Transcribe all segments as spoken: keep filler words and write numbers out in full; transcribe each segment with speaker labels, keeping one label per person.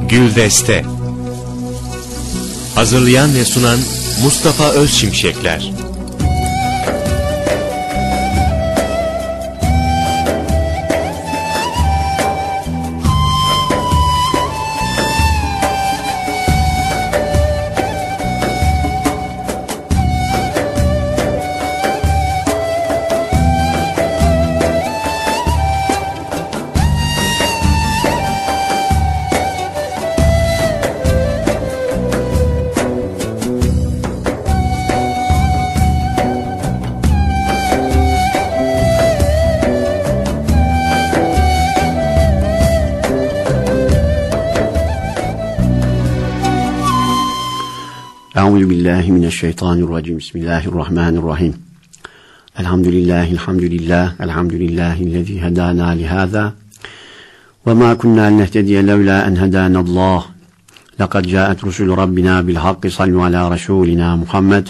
Speaker 1: Güldeste. Hazırlayan ve sunan Mustafa Özşimşekler.
Speaker 2: Euzu billahi mineşşeytanirracim. Bismillahirrahmanirrahim. Elhamdülillahi elhamdülillah elhamdülillahi'llezî hedâna lihâzâ ve mâ kunnâ linehtediye levlâ en hedânallâh. Lekad câet rusulü rabbina bil hakki sallu alâ rasûlinâ Muhammed.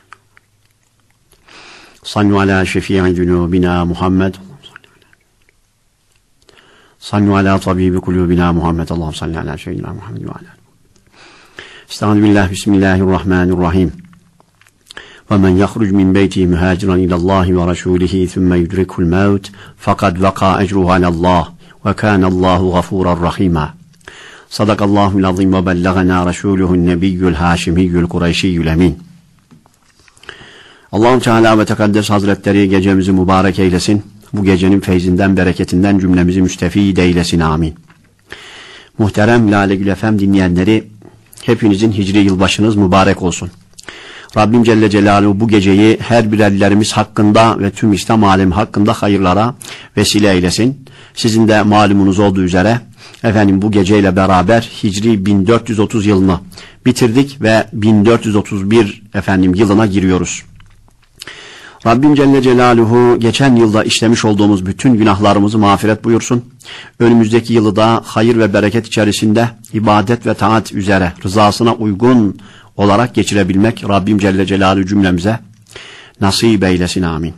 Speaker 2: Sallu alâ şefî'i zunûbina Muhammed. Sallu alâ tabîbi kulûbina Muhammed. Allahümme salli alâ seyyidina Muhammed ve alâ. Estağfirullah, bismillahirrahmanirrahim. Ve men yahruc min beyti muhaciran ilallahi ve rasulihi thumma yudrikul maut faqad vaqa ecruhu alallah ve kana Allahu gafuran rahima. Sadakallahul azim ve bellagana rasuluhu'n nebiyyul haşimiyyul kureyşiyyül emin. Allahu Teala ve Tekaddes Hazretleri gecemizi mübarek eylesin. Bu gecenin feyzinden, bereketinden cümlemizi müstefid eylesin. Amin. Muhterem Lale Gül Efem dinleyenleri, hepinizin hicri yılbaşınız mübarek olsun. Rabbim Celle Celaluhu bu geceyi her birerlerimiz hakkında ve tüm İslam alemi hakkında hayırlara vesile eylesin. Sizin de malumunuz olduğu üzere efendim bu geceyle beraber hicri bin dört yüz otuz yılını bitirdik ve bin dört yüz otuz bir efendim yılına giriyoruz. Rabbim Celle Celaluhu geçen yılda işlemiş olduğumuz bütün günahlarımızı mağfiret buyursun. Önümüzdeki yılı da hayır ve bereket içerisinde ibadet ve taat üzere rızasına uygun olarak geçirebilmek Rabbim Celle Celaluhu cümlemize nasip eylesin. Amin.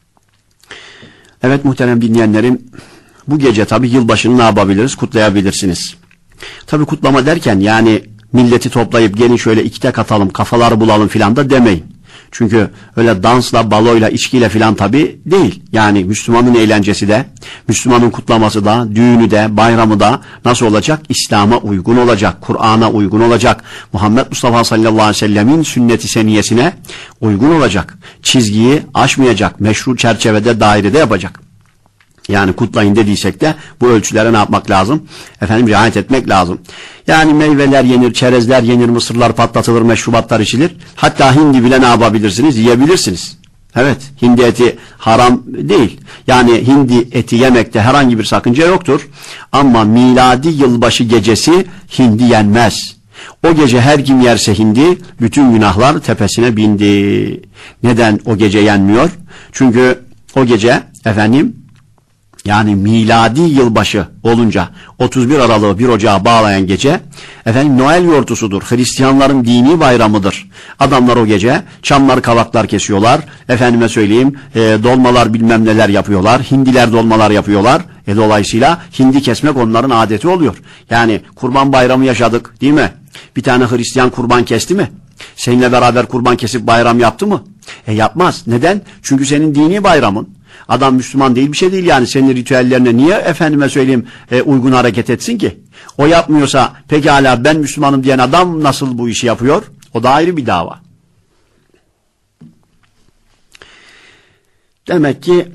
Speaker 2: Evet muhterem dinleyenlerim, bu gece tabi yılbaşını ne yapabiliriz? Kutlayabilirsiniz. Tabi kutlama derken yani milleti toplayıp gelin şöyle ikide katalım, kafaları bulalım filan da demeyin. Çünkü öyle dansla, baloyla, içkiyle filan tabi değil. Yani Müslümanın eğlencesi de, Müslümanın kutlaması da, düğünü de, bayramı da nasıl olacak? İslam'a uygun olacak, Kur'an'a uygun olacak, Muhammed Mustafa sallallahu aleyhi ve sellemin sünnet-i seniyesine uygun olacak. Çizgiyi aşmayacak, meşru çerçevede, dairede yapacak. Yani kutlayın dediysek de bu ölçülere ne yapmak lazım? Efendim riayet etmek lazım. Yani meyveler yenir, çerezler yenir, mısırlar patlatılır, meşrubatlar içilir. Hatta hindi bile ne yapabilirsiniz? Yiyebilirsiniz. Evet, hindi eti haram değil. Yani hindi eti yemekte herhangi bir sakınca yoktur. Ama miladi yılbaşı gecesi hindi yenmez. O gece her kim yerse hindi, bütün günahlar tepesine bindi. Neden o gece yenmiyor? Çünkü o gece efendim yani miladi yılbaşı olunca otuz bir Aralık'ı bir Ocağı bağlayan gece efendim Noel yortusudur. Hristiyanların dini bayramıdır. Adamlar o gece çamlar kavaklar kesiyorlar. Efendime söyleyeyim e, dolmalar bilmem neler yapıyorlar. Hindiler dolmalar yapıyorlar. E, dolayısıyla hindi kesmek onların adeti oluyor. Yani kurban bayramı yaşadık değil mi? Bir tane Hristiyan kurban kesti mi? Seninle beraber kurban kesip bayram yaptı mı? E yapmaz. Neden? Çünkü senin dini bayramın. Adam Müslüman değil, bir şey değil yani. Senin ritüellerine niye efendime söyleyeyim e, uygun hareket etsin ki? O yapmıyorsa pekala ben Müslümanım diyen adam nasıl bu işi yapıyor? O da ayrı bir dava. Demek ki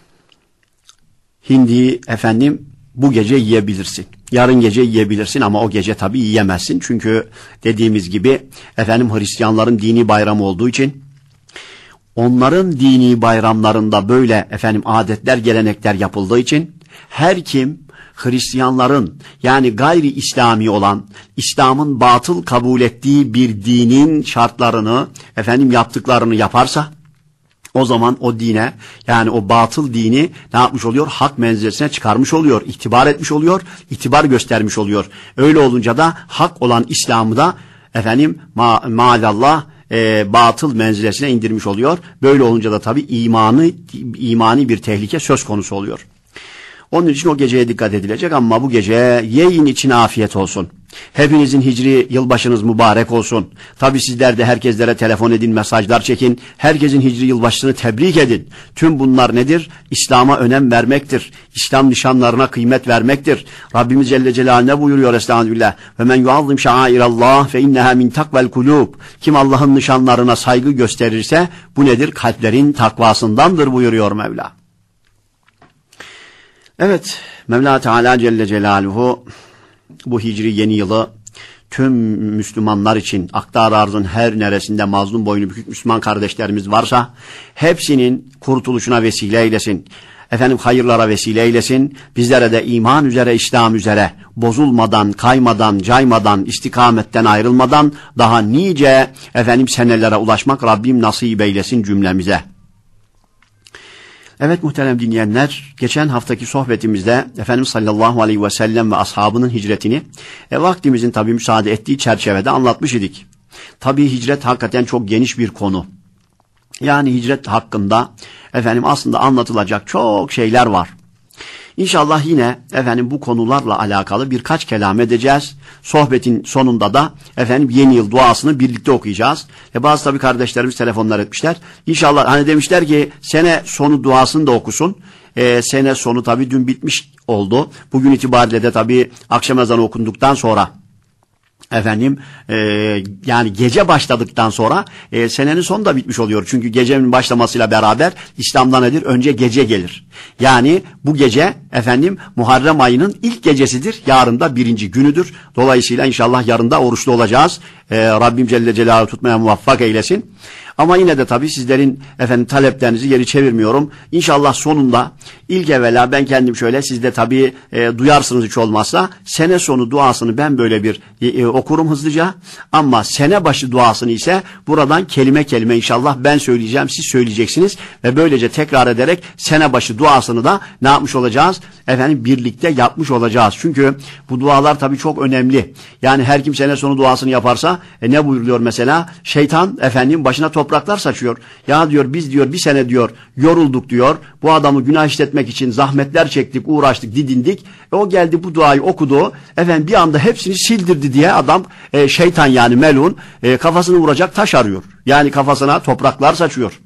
Speaker 2: hindiyi efendim bu gece yiyebilirsin. Yarın gece yiyebilirsin ama o gece tabii yiyemezsin. Çünkü dediğimiz gibi efendim Hristiyanların dini bayramı olduğu için onların dini bayramlarında böyle efendim adetler, gelenekler yapıldığı için her kim Hristiyanların yani gayri İslami olan, İslam'ın batıl kabul ettiği bir dinin şartlarını efendim yaptıklarını yaparsa o zaman o dine yani o batıl dini ne yapmış oluyor? Hak menzilesine çıkarmış oluyor, itibar etmiş oluyor, itibar göstermiş oluyor. Öyle olunca da hak olan İslam'ı da efendim ma maazallah E, batıl menzilesine indirmiş oluyor. Böyle olunca da tabii imanı, imani bir tehlike söz konusu oluyor. Onun için o geceye dikkat edilecek ama bu gece yiyin için afiyet olsun. Hepinizin hicri yılbaşınız mübarek olsun. Tabi sizler de herkeslere telefon edin, mesajlar çekin. Herkesin hicri yılbaşını tebrik edin. Tüm bunlar nedir? İslam'a önem vermektir. İslam nişanlarına kıymet vermektir. Rabbimiz Celle Celaluhu ne buyuruyor? Estağfirullah. Ve men yuazzim şairallah fe inneha min takvel kulub. Kim Allah'ın nişanlarına saygı gösterirse bu nedir? Kalplerin takvasındandır buyuruyor Mevla. Evet, Mevla Teala Celle Celaluhu bu hicri yeni yılı tüm Müslümanlar için aktar arzın her neresinde mazlum boynu bükük Müslüman kardeşlerimiz varsa hepsinin kurtuluşuna vesile eylesin. Efendim hayırlara vesile eylesin. Bizlere de iman üzere, İslam üzere bozulmadan, kaymadan, caymadan, istikametten ayrılmadan daha nice efendim senelere ulaşmak Rabbim nasip eylesin cümlemize. Evet muhterem dinleyenler, geçen haftaki sohbetimizde Efendimiz sallallahu aleyhi ve sellem ve ashabının hicretini e, vaktimizin tabi müsaade ettiği çerçevede anlatmış idik. Tabi hicret hakikaten çok geniş bir konu. Yani hicret hakkında efendim aslında anlatılacak çok şeyler var. İnşallah yine efendim bu konularla alakalı birkaç kelam edeceğiz. Sohbetin sonunda da efendim yeni yıl duasını birlikte okuyacağız. E bazı tabii kardeşlerimiz telefonlar etmişler. İnşallah hani demişler ki sene sonu duasını da okusun. E, sene sonu tabii dün bitmiş oldu. Bugün itibariyle de tabii akşam ezanı okunduktan sonra efendim e, yani gece başladıktan sonra e, senenin sonu da bitmiş oluyor. Çünkü gecenin başlamasıyla beraber İslam'da nedir? Önce gece gelir. Yani bu gece efendim Muharrem ayının ilk gecesidir. Yarın da birinci günüdür. Dolayısıyla inşallah yarın da oruçlu olacağız. E, Rabbim Celle Celaluhu tutmaya muvaffak eylesin. Ama yine de tabii sizlerin efendim taleplerinizi geri çevirmiyorum. İnşallah sonunda ilk evvela ben kendim şöyle siz de tabii e, duyarsınız hiç olmazsa sene sonu duasını ben böyle bir e, e, okurum hızlıca. Ama sene başı duasını ise buradan kelime kelime inşallah ben söyleyeceğim, siz söyleyeceksiniz ve böylece tekrar ederek sene başı duasını da ne yapmış olacağız? Efendim birlikte yapmış olacağız. Çünkü bu dualar tabii çok önemli. Yani her kim sene sonu duasını yaparsa e, ne buyuruyor mesela? Şeytan efendim başına topraklar saçıyor. Ya diyor biz diyor bir sene diyor yorulduk diyor. Bu adamı günah işletmek için zahmetler çektik, uğraştık, didindik. E, o geldi bu duayı okudu. Efendim bir anda hepsini sildirdi diye adam e, şeytan yani melun e, kafasını vuracak taş arıyor. Yani kafasına topraklar saçıyor.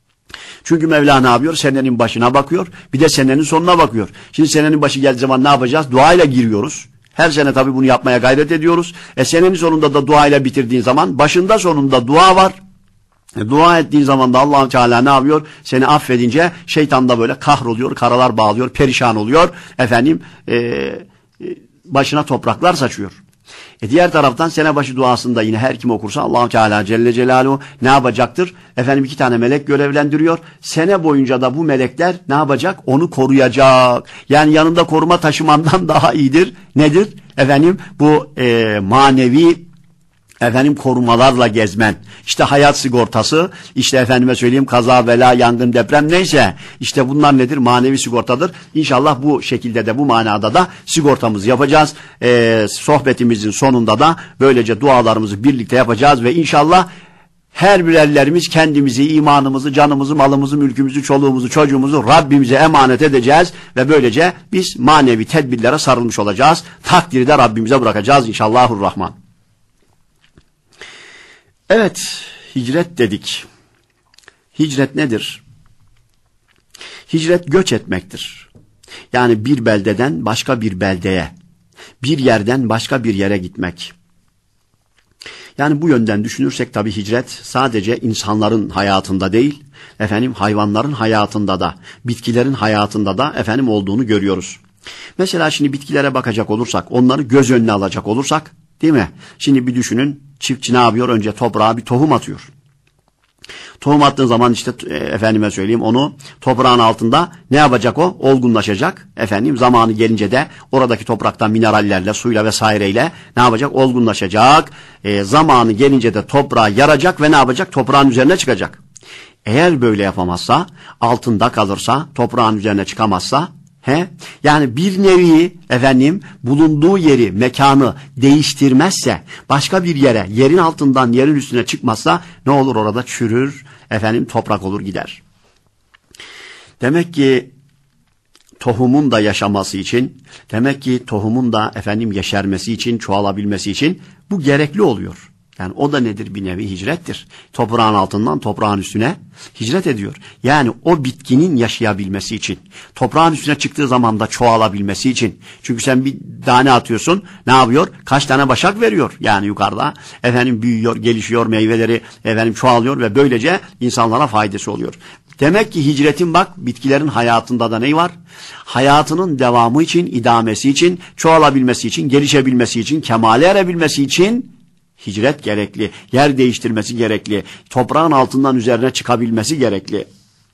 Speaker 2: Çünkü Mevla ne yapıyor? Senenin başına bakıyor. Bir de senenin sonuna bakıyor. Şimdi senenin başı geldiği zaman ne yapacağız? Duayla giriyoruz. Her sene tabii bunu yapmaya gayret ediyoruz. E senenin sonunda da duayla bitirdiğin zaman başında sonunda dua var. E, dua ettiğin zaman da Allah-u Teala ne yapıyor? Seni affedince şeytan da böyle kahroluyor, karalar bağlıyor, perişan oluyor. Efendim e, e, başına topraklar saçıyor. E diğer taraftan sene başı duasında yine her kim okursa Allah-u Teala Celle Celaluhu ne yapacaktır? Efendim iki tane melek görevlendiriyor. Sene boyunca da bu melekler ne yapacak? Onu koruyacak. Yani yanında koruma taşımandan daha iyidir. Nedir? Efendim bu e, manevi efendim korumalarla gezmen. İşte hayat sigortası, işte efendime söyleyeyim kaza, bela, yangın, deprem neyse işte bunlar nedir? Manevi sigortadır. İnşallah bu şekilde de bu manada da sigortamızı yapacağız. Ee, sohbetimizin sonunda da böylece dualarımızı birlikte yapacağız ve inşallah her birerlerimiz kendimizi, imanımızı, canımızı, malımızı, mülkümüzü, çoluğumuzu, çocuğumuzu Rabbimize emanet edeceğiz ve böylece biz manevi tedbirlere sarılmış olacağız. Takdiri de Rabbimize bırakacağız inşallahurrahman. Evet, hicret dedik. Hicret nedir? Hicret göç etmektir. Yani bir beldeden başka bir beldeye, bir yerden başka bir yere gitmek. Yani bu yönden düşünürsek tabii hicret sadece insanların hayatında değil, efendim hayvanların hayatında da, bitkilerin hayatında da efendim olduğunu görüyoruz. Mesela şimdi bitkilere bakacak olursak, onları göz önüne alacak olursak, değil mi? Şimdi bir düşünün, çiftçi ne yapıyor? Önce toprağa bir tohum atıyor. Tohum attığın zaman işte e, efendime söyleyeyim onu toprağın altında ne yapacak o? Olgunlaşacak. Efendim zamanı gelince de oradaki topraktan minerallerle, suyla vesaireyle ne yapacak? Olgunlaşacak. E, zamanı gelince de toprağı yaracak ve ne yapacak? Toprağın üzerine çıkacak. Eğer böyle yapamazsa, altında kalırsa, toprağın üzerine çıkamazsa, he? Yani bir nevi efendim bulunduğu yeri, mekanı değiştirmezse, başka bir yere, yerin altından yerin üstüne çıkmazsa ne olur? Orada çürür, efendim toprak olur gider. Demek ki tohumun da yaşaması için, demek ki tohumun da efendim yeşermesi için, çoğalabilmesi için bu gerekli oluyor. Yani o da nedir? Bir nevi hicrettir. Toprağın altından toprağın üstüne hicret ediyor. Yani o bitkinin yaşayabilmesi için, toprağın üstüne çıktığı zaman da çoğalabilmesi için. Çünkü sen bir tane atıyorsun, ne yapıyor? Kaç tane başak veriyor yani yukarıda. Efendim büyüyor, gelişiyor, meyveleri efendim çoğalıyor ve böylece insanlara faydası oluyor. Demek ki hicretin bak bitkilerin hayatında da ne var? Hayatının devamı için, idamesi için, çoğalabilmesi için, gelişebilmesi için, kemale erebilmesi için hicret gerekli, yer değiştirmesi gerekli, toprağın altından üzerine çıkabilmesi gerekli.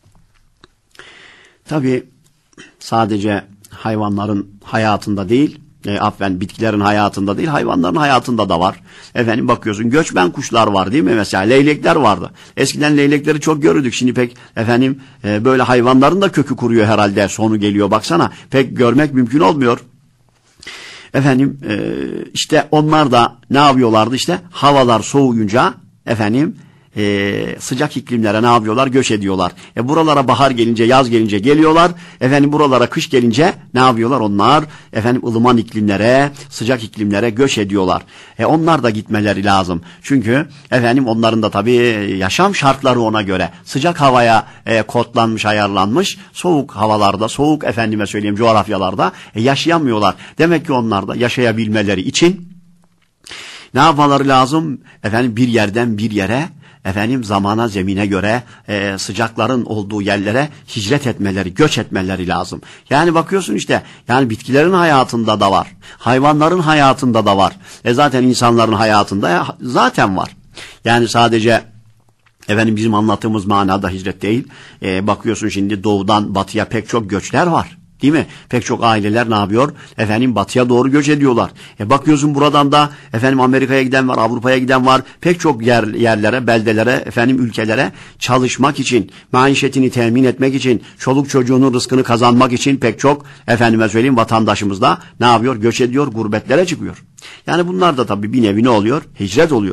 Speaker 2: Tabii sadece hayvanların hayatında değil, e, affen bitkilerin hayatında değil, hayvanların hayatında da var. Efendim bakıyorsun göçmen kuşlar var değil mi? Mesela leylekler vardı. Eskiden leylekleri çok görürdük. Şimdi pek efendim e, böyle hayvanların da kökü kuruyor herhalde. Sonu geliyor baksana. Pek görmek mümkün olmuyor. Efendim e, işte onlar da ne yapıyorlardı işte havalar soğuyunca efendim e, sıcak iklimlere ne yapıyorlar? Göç ediyorlar. E buralara bahar gelince, yaz gelince geliyorlar. Efendim buralara kış gelince ne yapıyorlar? Onlar efendim ılıman iklimlere, sıcak iklimlere göç ediyorlar. E onlar da gitmeleri lazım. Çünkü efendim onların da tabii yaşam şartları ona göre. Sıcak havaya e, kodlanmış, ayarlanmış. Soğuk havalarda, soğuk efendime söyleyeyim coğrafyalarda e, yaşayamıyorlar. Demek ki onlar da yaşayabilmeleri için ne yapmaları lazım? Efendim bir yerden bir yere, efendim zamana zemine göre e, sıcakların olduğu yerlere hicret etmeleri, göç etmeleri lazım. Yani bakıyorsun işte yani bitkilerin hayatında da var. Hayvanların hayatında da var. E zaten insanların hayatında zaten var. Yani sadece efendim bizim anlattığımız manada hicret değil. E, bakıyorsun şimdi doğudan batıya pek çok göçler var. Değil mi? Pek çok aileler ne yapıyor? Efendim batıya doğru göç ediyorlar. E bakıyorsun buradan da efendim Amerika'ya giden var, Avrupa'ya giden var. Pek çok yer, yerlere, beldelere, efendim ülkelere çalışmak için, maişetini temin etmek için, çoluk çocuğunun rızkını kazanmak için pek çok efendime söyleyeyim vatandaşımız da ne yapıyor? Göç ediyor, gurbetlere çıkıyor. Yani bunlar da tabii bir nevi ne oluyor? Hicret oluyor.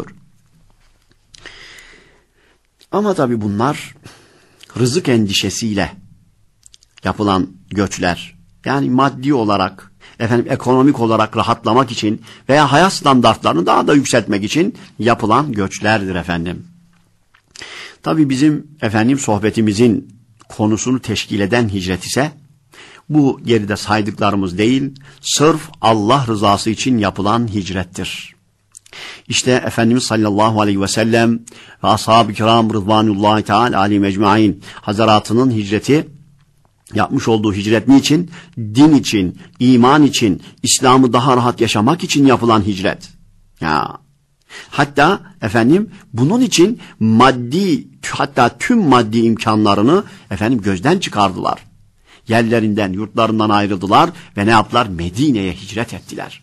Speaker 2: Ama tabii bunlar rızık endişesiyle yapılan göçler, yani maddi olarak, efendim ekonomik olarak rahatlamak için veya hayat standartlarını daha da yükseltmek için yapılan göçlerdir efendim. Tabii bizim efendim sohbetimizin konusunu teşkil eden hicret ise bu geride saydıklarımız değil, sırf Allah rızası için yapılan hicrettir. İşte Efendimiz sallallahu aleyhi ve sellem ve ashab-ı kiram rıdvanullahi teala aleyhim ecmaîn hazaratının hicreti, yapmış olduğu hicret niçin? Din için, iman için, İslam'ı daha rahat yaşamak için yapılan hicret. Ya. Hatta efendim bunun için maddi, hatta tüm maddi imkanlarını efendim gözden çıkardılar. Yerlerinden, yurtlarından ayrıldılar ve ne yaptılar? Medine'ye hicret ettiler.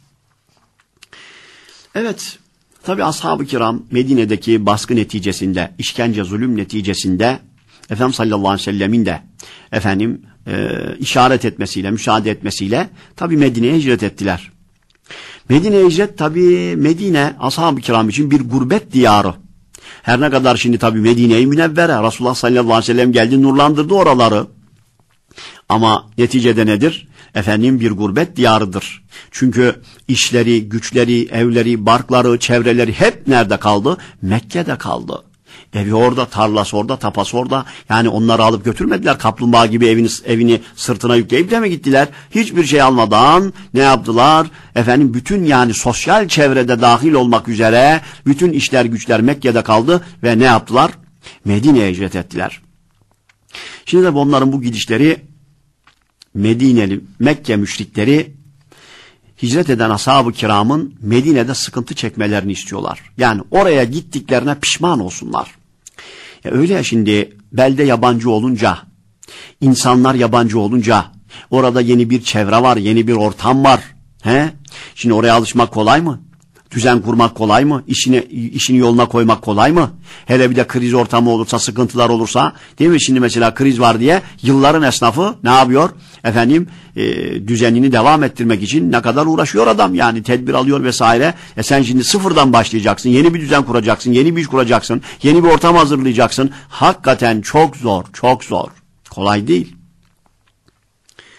Speaker 2: Evet, tabi ashab-ı kiram Medine'deki baskı neticesinde, işkence, zulüm neticesinde Efendimiz sallallahu aleyhi ve sellemin de efendim e, işaret etmesiyle, müsaade etmesiyle tabi Medine'ye hicret ettiler. Medine'ye hicret tabi Medine ashab-ı kiram için bir gurbet diyarı. Her ne kadar şimdi tabi Medine-i Münevvere, Resulullah sallallahu aleyhi ve sellem geldi, nurlandırdı oraları. Ama neticede nedir? Efendim bir gurbet diyarıdır. Çünkü işleri, güçleri, evleri, barkları, çevreleri hep nerede kaldı? Mekke'de kaldı. Evi orada, tarlası orada, tapası orada. Yani onları alıp götürmediler. Kaplumbağa gibi evini, evini sırtına yükleyip de mi gittiler? Hiçbir şey almadan ne yaptılar? Efendim bütün yani sosyal çevrede dahil olmak üzere bütün işler güçler Mekke'de kaldı ve ne yaptılar? Medine'ye hicret ettiler. Şimdi de onların bu gidişleri Medineli, Mekke müşrikleri hicret eden ashab-ı kiramın Medine'de sıkıntı çekmelerini istiyorlar. Yani oraya gittiklerine pişman olsunlar. Ya öyle ya şimdi belde yabancı olunca, insanlar yabancı olunca, orada yeni bir çevre var, yeni bir ortam var. He? Şimdi oraya alışmak kolay mı? Düzen kurmak kolay mı? İşini, işini yoluna koymak kolay mı? Hele bir de kriz ortamı olursa, sıkıntılar olursa, değil mi? Şimdi mesela kriz var diye yılların esnafı ne yapıyor? Efendim e, düzenini devam ettirmek için ne kadar uğraşıyor adam, yani tedbir alıyor vesaire. E sen şimdi sıfırdan başlayacaksın, yeni bir düzen kuracaksın, yeni bir iş kuracaksın, yeni bir ortam hazırlayacaksın. Hakikaten çok zor, çok zor. Kolay değil.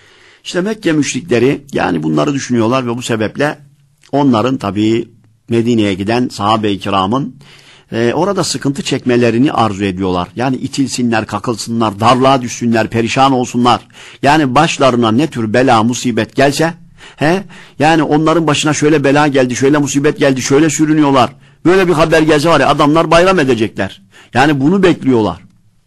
Speaker 2: İşte Mekke müşrikleri yani bunları düşünüyorlar ve bu sebeple onların tabii Medine'ye giden sahabe-i kiramın e, orada sıkıntı çekmelerini arzu ediyorlar. Yani itilsinler, kakılsınlar, darlığa düşsünler, perişan olsunlar. Yani başlarına ne tür bela, musibet gelse, he, yani onların başına şöyle bela geldi, şöyle musibet geldi, şöyle sürünüyorlar. Böyle bir haber gelse var ya adamlar bayram edecekler. Yani bunu bekliyorlar.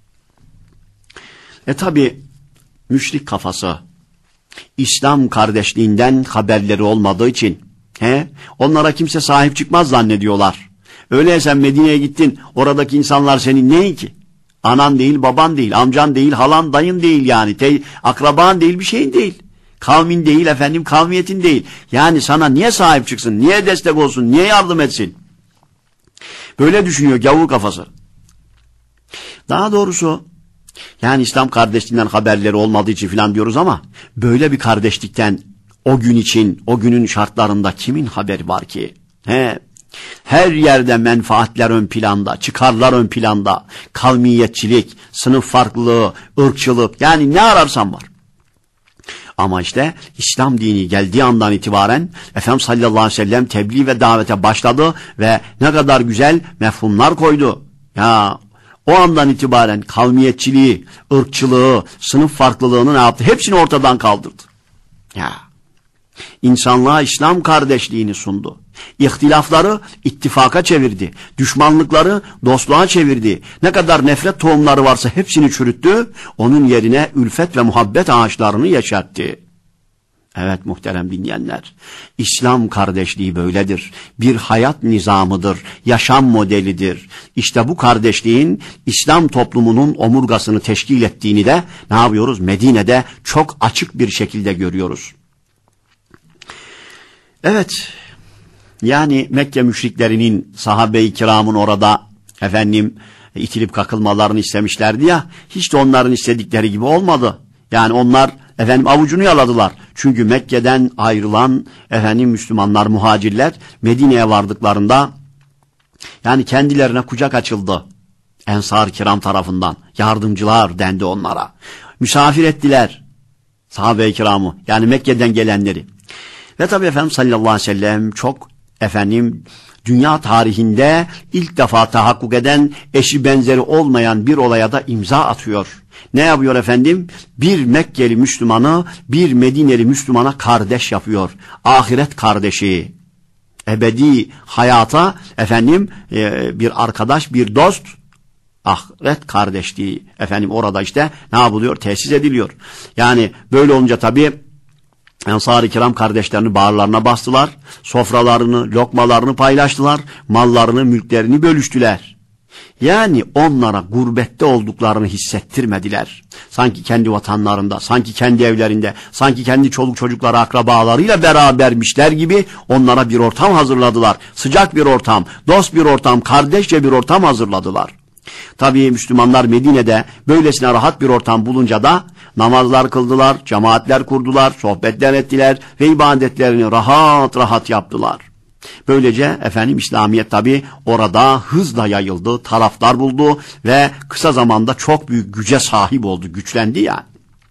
Speaker 2: E tabi müşrik kafası İslam kardeşliğinden haberleri olmadığı için he, onlara kimse sahip çıkmaz zannediyorlar. Öyleyse Medine'ye gittin, oradaki insanlar senin neyin ki? Anan değil, baban değil, amcan değil, halan, dayın değil yani. Te, akraban değil, bir şeyin değil. Kavmin değil, efendim kavmiyetin değil. Yani sana niye sahip çıksın, niye destek olsun, niye yardım etsin? Böyle düşünüyor gavur kafası. Daha doğrusu yani İslam kardeşliğinden haberleri olmadığı için filan diyoruz ama böyle bir kardeşlikten o gün için, o günün şartlarında kimin haberi var ki? He, her yerde menfaatler ön planda, çıkarlar ön planda, kavmiyetçilik, sınıf farklılığı, ırkçılık, yani ne ararsan var. Ama işte İslam dini geldiği andan itibaren Efendimiz sallallahu aleyhi ve sellem tebliğ ve davete başladı ve ne kadar güzel mefhumlar koydu. Ya o andan itibaren kavmiyetçiliği, ırkçılığı, sınıf farklılığını ne yaptı? Hepsini ortadan kaldırdı. Ya İnsanlığa İslam kardeşliğini sundu. İhtilafları ittifaka çevirdi. Düşmanlıkları dostluğa çevirdi. Ne kadar nefret tohumları varsa hepsini çürüttü. Onun yerine ülfet ve muhabbet ağaçlarını yeşertti. Evet muhterem dinleyenler, İslam kardeşliği böyledir. Bir hayat nizamıdır, yaşam modelidir. İşte bu kardeşliğin İslam toplumunun omurgasını teşkil ettiğini de ne yapıyoruz? Medine'de çok açık bir şekilde görüyoruz. Evet, yani Mekke müşriklerinin sahabe-i kiramın orada efendim itilip kakılmalarını istemişlerdi ya, hiç de onların istedikleri gibi olmadı. Yani onlar efendim avucunu yaladılar. Çünkü Mekke'den ayrılan efendim Müslümanlar, muhacirler Medine'ye vardıklarında yani kendilerine kucak açıldı. Ensar-ı kiram tarafından yardımcılar dendi onlara. Misafir ettiler sahabe-i kiramı, yani Mekke'den gelenleri. Ve tabi Efendimiz sallallahu aleyhi ve sellem çok efendim dünya tarihinde ilk defa tahakkuk eden, eşi benzeri olmayan bir olaya da imza atıyor. Ne yapıyor efendim? Bir Mekkeli Müslümanı bir Medineli Müslümana kardeş yapıyor. Ahiret kardeşi. Ebedi hayata efendim e, bir arkadaş, bir dost, ahiret kardeşliği efendim orada işte ne yapılıyor? Tesis ediliyor. Yani böyle olunca tabi Ensar-ı kiram kardeşlerini bağırlarına bastılar, sofralarını, lokmalarını paylaştılar, mallarını, mülklerini bölüştüler. Yani onlara gurbette olduklarını hissettirmediler. Sanki kendi vatanlarında, sanki kendi evlerinde, sanki kendi çoluk çocukları, akrabalarıyla berabermişler gibi onlara bir ortam hazırladılar. Sıcak bir ortam, dost bir ortam, kardeşçe bir ortam hazırladılar. Tabii Müslümanlar Medine'de böylesine rahat bir ortam bulunca da namazlar kıldılar, cemaatler kurdular, sohbetler ettiler ve ibadetlerini rahat rahat yaptılar. Böylece efendim İslamiyet tabii orada hızla yayıldı, taraftar buldu ve kısa zamanda çok büyük güce sahip oldu, güçlendi yani.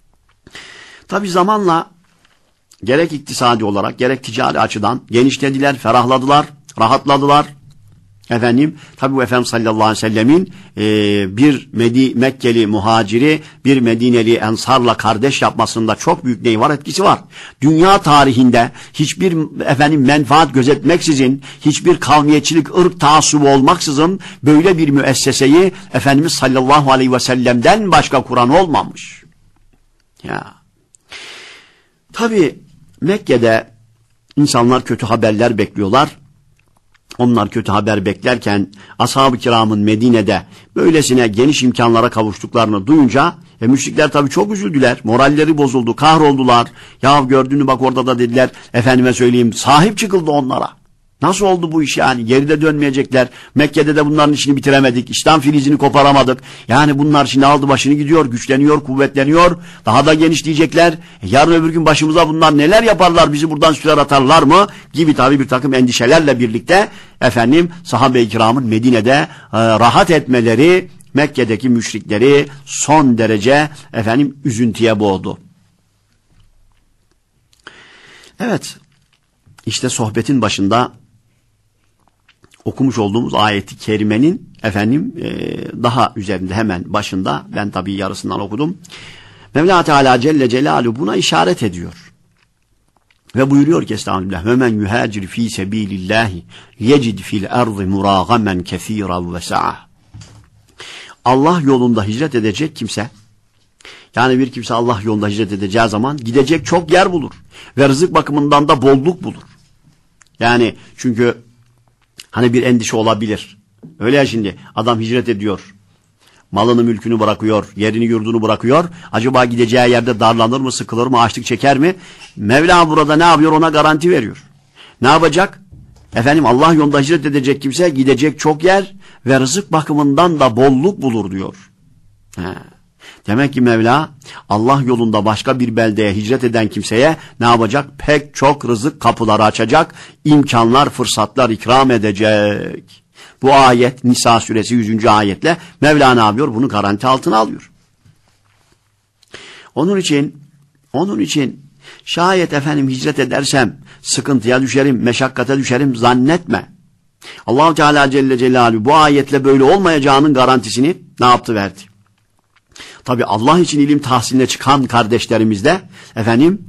Speaker 2: Tabii zamanla gerek iktisadi olarak gerek ticari açıdan genişlediler, ferahladılar, rahatladılar. Efendim, tabi bu Efendimiz sallallahu aleyhi ve sellemin e, bir Medi, Mekkeli muhaciri bir Medineli ensarla kardeş yapmasında çok büyük neyi var, etkisi var. Dünya tarihinde hiçbir efendim menfaat gözetmeksizin, hiçbir kavmiyetçilik, ırk taassubu olmaksızın böyle bir müesseseyi Efendimiz sallallahu aleyhi ve sellem'den başka kuran olmamış. Ya. Tabi Mekke'de insanlar kötü haberler bekliyorlar. Onlar kötü haber beklerken ashab-ı kiramın Medine'de böylesine geniş imkanlara kavuştuklarını duyunca e, müşrikler tabii çok üzüldüler. Moralleri bozuldu, kahroldular. Ya gördüğünü bak orada da dediler, efendime söyleyeyim sahip çıkıldı onlara. Nasıl oldu bu iş yani? Geride dönmeyecekler. Mekke'de de bunların işini bitiremedik. İslam filizini koparamadık. Yani bunlar şimdi aldı başını gidiyor, güçleniyor, kuvvetleniyor. Daha da genişleyecekler. E yarın öbür gün başımıza bunlar neler yaparlar, bizi buradan sürer atarlar mı? Gibi tabii bir takım endişelerle birlikte efendim sahabe-i kiramın Medine'de e, rahat etmeleri Mekke'deki müşrikleri son derece efendim üzüntüye boğdu. Evet, işte sohbetin başında okumuş olduğumuz ayeti kerimenin efendim e, daha üzerinde hemen başında, ben tabii yarısından okudum. Mevla Teala Celle Celaluhu buna işaret ediyor. Ve buyuruyor ki estağfirullah ve men yuhacir fi sebilillahi yecid fil ardı muragamen kesiran ve sa'a. Allah yolunda hicret edecek kimse, yani bir kimse Allah yolunda hicret edeceği zaman gidecek çok yer bulur ve rızık bakımından da bolluk bulur. Yani çünkü hani bir endişe olabilir. Öyle ya, şimdi adam hicret ediyor. Malını mülkünü bırakıyor, yerini yurdunu bırakıyor. Acaba gideceği yerde darlanır mı, sıkılır mı, açlık çeker mi? Mevla burada ne yapıyor? Ona garanti veriyor. Ne yapacak? Efendim Allah yolunda hicret edecek kimse gidecek çok yer ve rızık bakımından da bolluk bulur diyor. He. Demek ki Mevla Allah yolunda başka bir beldeye hicret eden kimseye ne yapacak? Pek çok rızık kapıları açacak, imkanlar, fırsatlar ikram edecek. Bu ayet Nisa suresi yüzüncü ayetle Mevla ne yapıyor? Bunu garanti altına alıyor. Onun için onun için şayet efendim hicret edersem sıkıntıya düşerim, meşakkate düşerim zannetme. Allah-u Teala Celle Celaluhu bu ayetle böyle olmayacağının garantisini ne yaptı? Verdi. Tabi Allah için ilim tahsiline çıkan kardeşlerimiz de efendim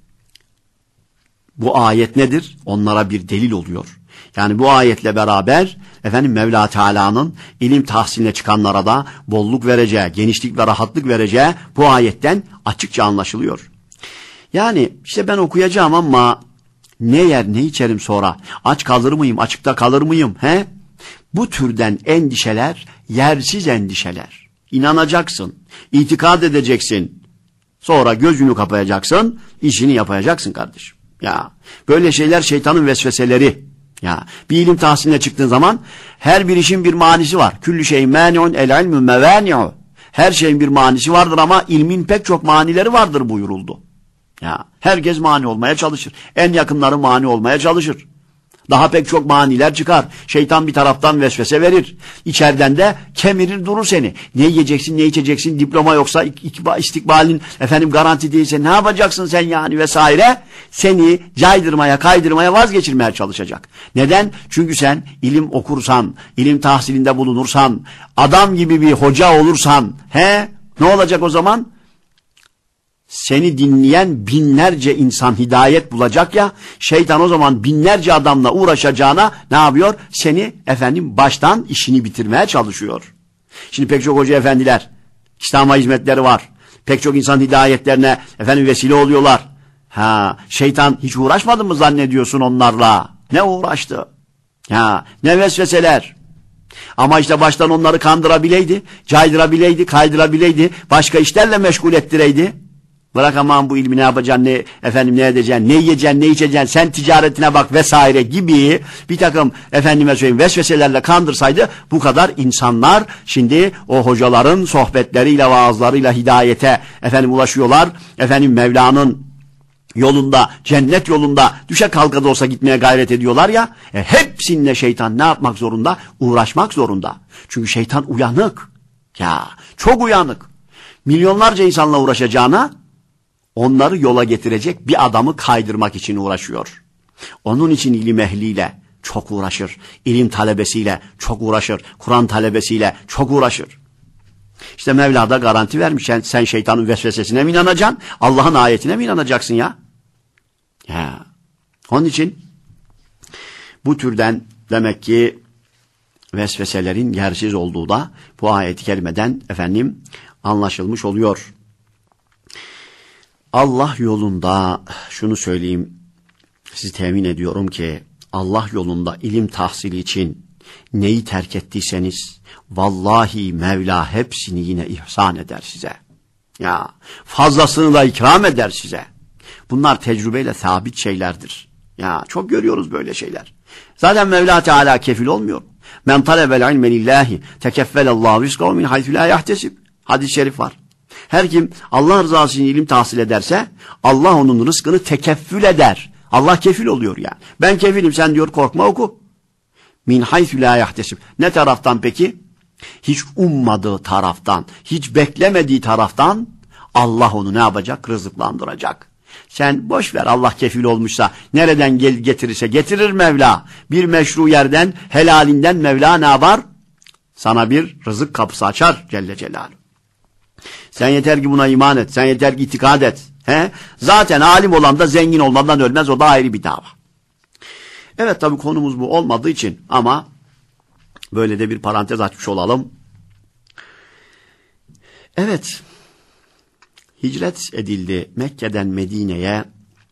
Speaker 2: bu ayet nedir? Onlara bir delil oluyor. Yani bu ayetle beraber efendim Mevla Teala'nın ilim tahsiline çıkanlara da bolluk vereceği, genişlik ve rahatlık vereceği bu ayetten açıkça anlaşılıyor. Yani işte ben okuyacağım ama ne yer ne içerim sonra? Aç kalır mıyım? Açıkta kalır mıyım? He? Bu türden endişeler yersiz endişeler. İnanacaksın, itikad edeceksin. Sonra gözünü kapayacaksın, işini yapacaksın kardeşim. Ya böyle şeyler şeytanın vesveseleri. Ya bir ilim tahsiline çıktığın zaman her bir işin bir manisi var. Küllü şeyin mani'un el ilmü mevani'u. Her şeyin bir manisi vardır ama ilmin pek çok manileri vardır buyuruldu. Ya herkes mani olmaya çalışır. En yakınları mani olmaya çalışır. Daha pek çok maniler çıkar. Şeytan bir taraftan vesvese verir. İçeriden de kemirir durur seni. Ne yiyeceksin, ne içeceksin, diploma yoksa istikbalin efendim garanti değilse ne yapacaksın sen yani vesaire. Seni caydırmaya, kaydırmaya, vazgeçirmeye çalışacak. Neden? Çünkü sen ilim okursan, ilim tahsilinde bulunursan, adam gibi bir hoca olursan, he? Ne olacak o zaman? Seni dinleyen binlerce insan hidayet bulacak ya, şeytan o zaman binlerce adamla uğraşacağına ne yapıyor? Seni efendim baştan işini bitirmeye çalışıyor. Şimdi pek çok hoca efendiler, İslam'a hizmetleri var. Pek çok insan hidayetlerine efendim vesile oluyorlar. Ha, şeytan hiç uğraşmadı mı zannediyorsun onlarla? Ne uğraştı? Ha, ne vesveseler. Ama işte baştan onları kandırabileydi, caydırabileydi, kaydırabileydi, başka işlerle meşgul ettireydi. Bırak aman bu ilmi ne yapacaksın, ne, efendim ne edeceksin, ne yiyeceksin, ne içeceksin, sen ticaretine bak vesaire gibi bir takım efendime söyleyeyim vesveselerle kandırsaydı bu kadar insanlar şimdi o hocaların sohbetleriyle, vaazlarıyla hidayete efendim ulaşıyorlar. Efendim Mevla'nın yolunda, cennet yolunda düşe kalka da olsa gitmeye gayret ediyorlar ya. E, hepsinle şeytan ne yapmak zorunda? Uğraşmak zorunda. Çünkü şeytan uyanık. Ya çok uyanık. Milyonlarca insanla uğraşacağına onları yola getirecek bir adamı kaydırmak için uğraşıyor. Onun için ilim ehliyle çok uğraşır. İlim talebesiyle çok uğraşır. Kur'an talebesiyle çok uğraşır. İşte Mevla da garanti vermiş. Sen, sen şeytanın vesvesesine mi inanacaksın? Allah'ın ayetine mi inanacaksın ya? Ya. Onun için bu türden demek ki vesveselerin yersiz olduğu da bu ayet-i kerimeden efendim anlaşılmış oluyor. Allah yolunda şunu söyleyeyim, sizi temin ediyorum ki Allah yolunda ilim tahsili için neyi terk ettiyseniz vallahi Mevla hepsini yine ihsan eder size. Ya fazlasını da ikram eder size. Bunlar tecrübeyle sabit şeylerdir. Ya çok görüyoruz böyle şeyler. Zaten Mevla Teala kefil olmuyor. Men talebel ilme lillahi tekeffelallahu rizqahu min haythu la yahtesib. Hadis-i şerif var. Her kim Allah rızası için ilim tahsil ederse Allah onun rızkını tekeffül eder. Allah kefil oluyor yani. Ben kefilim, sen diyor korkma oku. Min haythu la yahtesib. Ne taraftan peki? Hiç ummadığı taraftan, hiç beklemediği taraftan Allah onu ne yapacak? Rızıklandıracak. Sen boş ver, Allah kefil olmuşsa nereden gel getirirse getirir Mevla. Bir meşru yerden, helalinden Mevla ne yapar? Sana bir rızık kapısı açar Celle Celaluhu. Sen yeter ki buna iman et. Sen yeter ki itikad et. He? Zaten alim olan da zengin olmadan ölmez. O da ayrı bir dava. Evet, tabii konumuz bu olmadığı için ama böyle de bir parantez açmış olalım. Evet. Hicret edildi Mekke'den Medine'ye.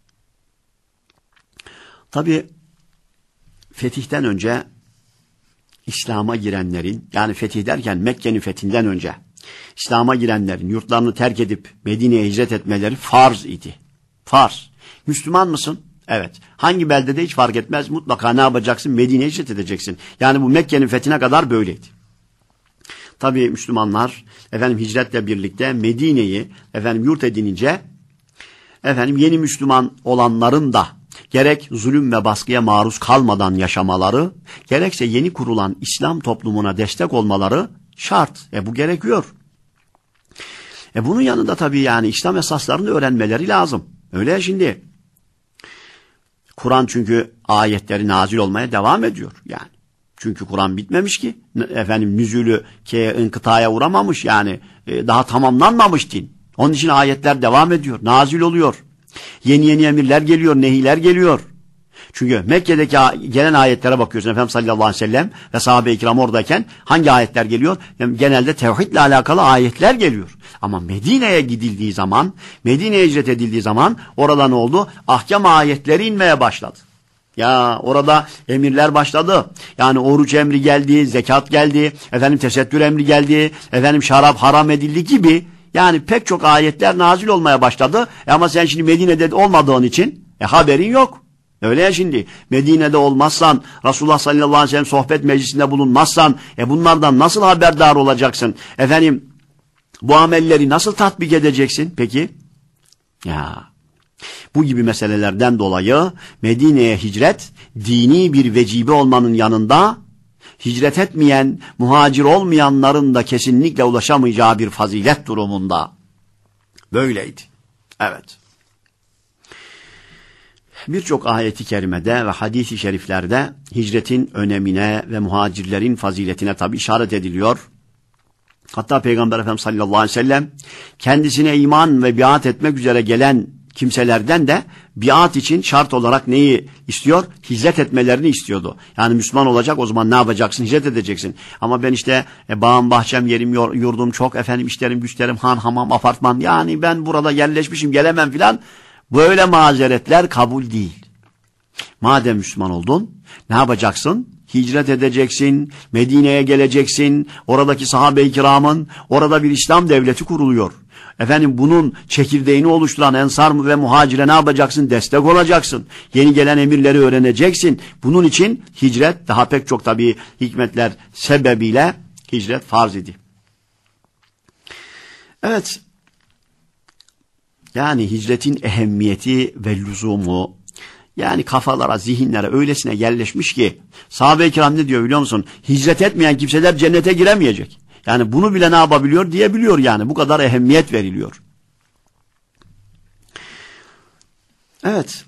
Speaker 2: Tabii fetihten önce İslam'a girenlerin, yani fetih derken Mekke'nin fethinden önce İslam'a girenlerin yurtlarını terk edip Medine'ye hicret etmeleri farz idi. Farz. Müslüman mısın? Evet. Hangi beldede hiç fark etmez. Mutlaka ne yapacaksın? Medine'ye hicret edeceksin. Yani bu Mekke'nin fethine kadar böyleydi. Tabii Müslümanlar efendim hicretle birlikte Medine'yi efendim yurt edinince efendim yeni Müslüman olanların da gerek zulüm ve baskıya maruz kalmadan yaşamaları, gerekse yeni kurulan İslam toplumuna destek olmaları şart. E bu gerekiyor. E bunun yanında tabii yani İslam esaslarını öğrenmeleri lazım. Öyle ya şimdi. Kur'an çünkü ayetleri nazil olmaya devam ediyor yani. Çünkü Kur'an bitmemiş ki. Efendim nüzülü ki inkıtaya uğramamış yani e, daha tamamlanmamış din. Onun için ayetler devam ediyor. Nazil oluyor. Yeni yeni emirler geliyor, nehiler geliyor. Çünkü Mekke'deki gelen ayetlere bakıyorsun Efendimiz sallallahu aleyhi ve sellem ve sahabe-i kiram oradayken hangi ayetler geliyor? Yani genelde tevhidle alakalı ayetler geliyor. Ama Medine'ye gidildiği zaman, Medine'ye hicret edildiği zaman orada ne oldu? Ahkam ayetleri inmeye başladı. Ya orada emirler başladı. Yani oruç emri geldi, zekat geldi, efendim tesettür emri geldi, efendim şarap haram edildi gibi. Yani pek çok ayetler nazil olmaya başladı. E ama sen şimdi Medine'de olmadığın için e, haberin yok. Öyle ya şimdi. Medine'de olmazsan, Resulullah sallallahu aleyhi ve sellem sohbet meclisinde bulunmazsan, e bunlardan nasıl haberdar olacaksın? Efendim, bu amelleri nasıl tatbik edeceksin peki? Ya, bu gibi meselelerden dolayı Medine'ye hicret, dini bir vecibe olmanın yanında, hicret etmeyen, muhacir olmayanların da kesinlikle ulaşamayacağı bir fazilet durumunda. Böyleydi. Evet. Birçok ayeti kerimede ve hadis-i şeriflerde hicretin önemine ve muhacirlerin faziletine tabi işaret ediliyor. Hatta Peygamber Efendimiz sallallahu aleyhi ve sellem kendisine iman ve biat etmek üzere gelen kimselerden de biat için şart olarak neyi istiyor? Hicret etmelerini istiyordu. Yani Müslüman olacak, o zaman ne yapacaksın? Hicret edeceksin. Ama ben işte e, bağım, bahçem, yerim, yurdum çok, efendim işlerim, güçlerim, han, hamam, apartman, yani ben burada yerleşmişim, gelemem filan. Böyle mazeretler kabul değil. Madem Müslüman oldun, ne yapacaksın? Hicret edeceksin, Medine'ye geleceksin, oradaki sahabe-i kiramın, orada bir İslam devleti kuruluyor. Efendim bunun çekirdeğini oluşturan ensar ve muhacire ne yapacaksın? Destek olacaksın. Yeni gelen emirleri öğreneceksin. Bunun için hicret, daha pek çok tabii hikmetler sebebiyle hicret farz idi. Evet. Yani hicretin ehemmiyeti ve lüzumu, yani kafalara, zihinlere öylesine yerleşmiş ki, sahabe-i kiram ne diyor biliyor musun? Hicret etmeyen kimseler cennete giremeyecek. Yani bunu bile ne yapabiliyor diyebiliyor yani. Bu kadar ehemmiyet veriliyor. Evet.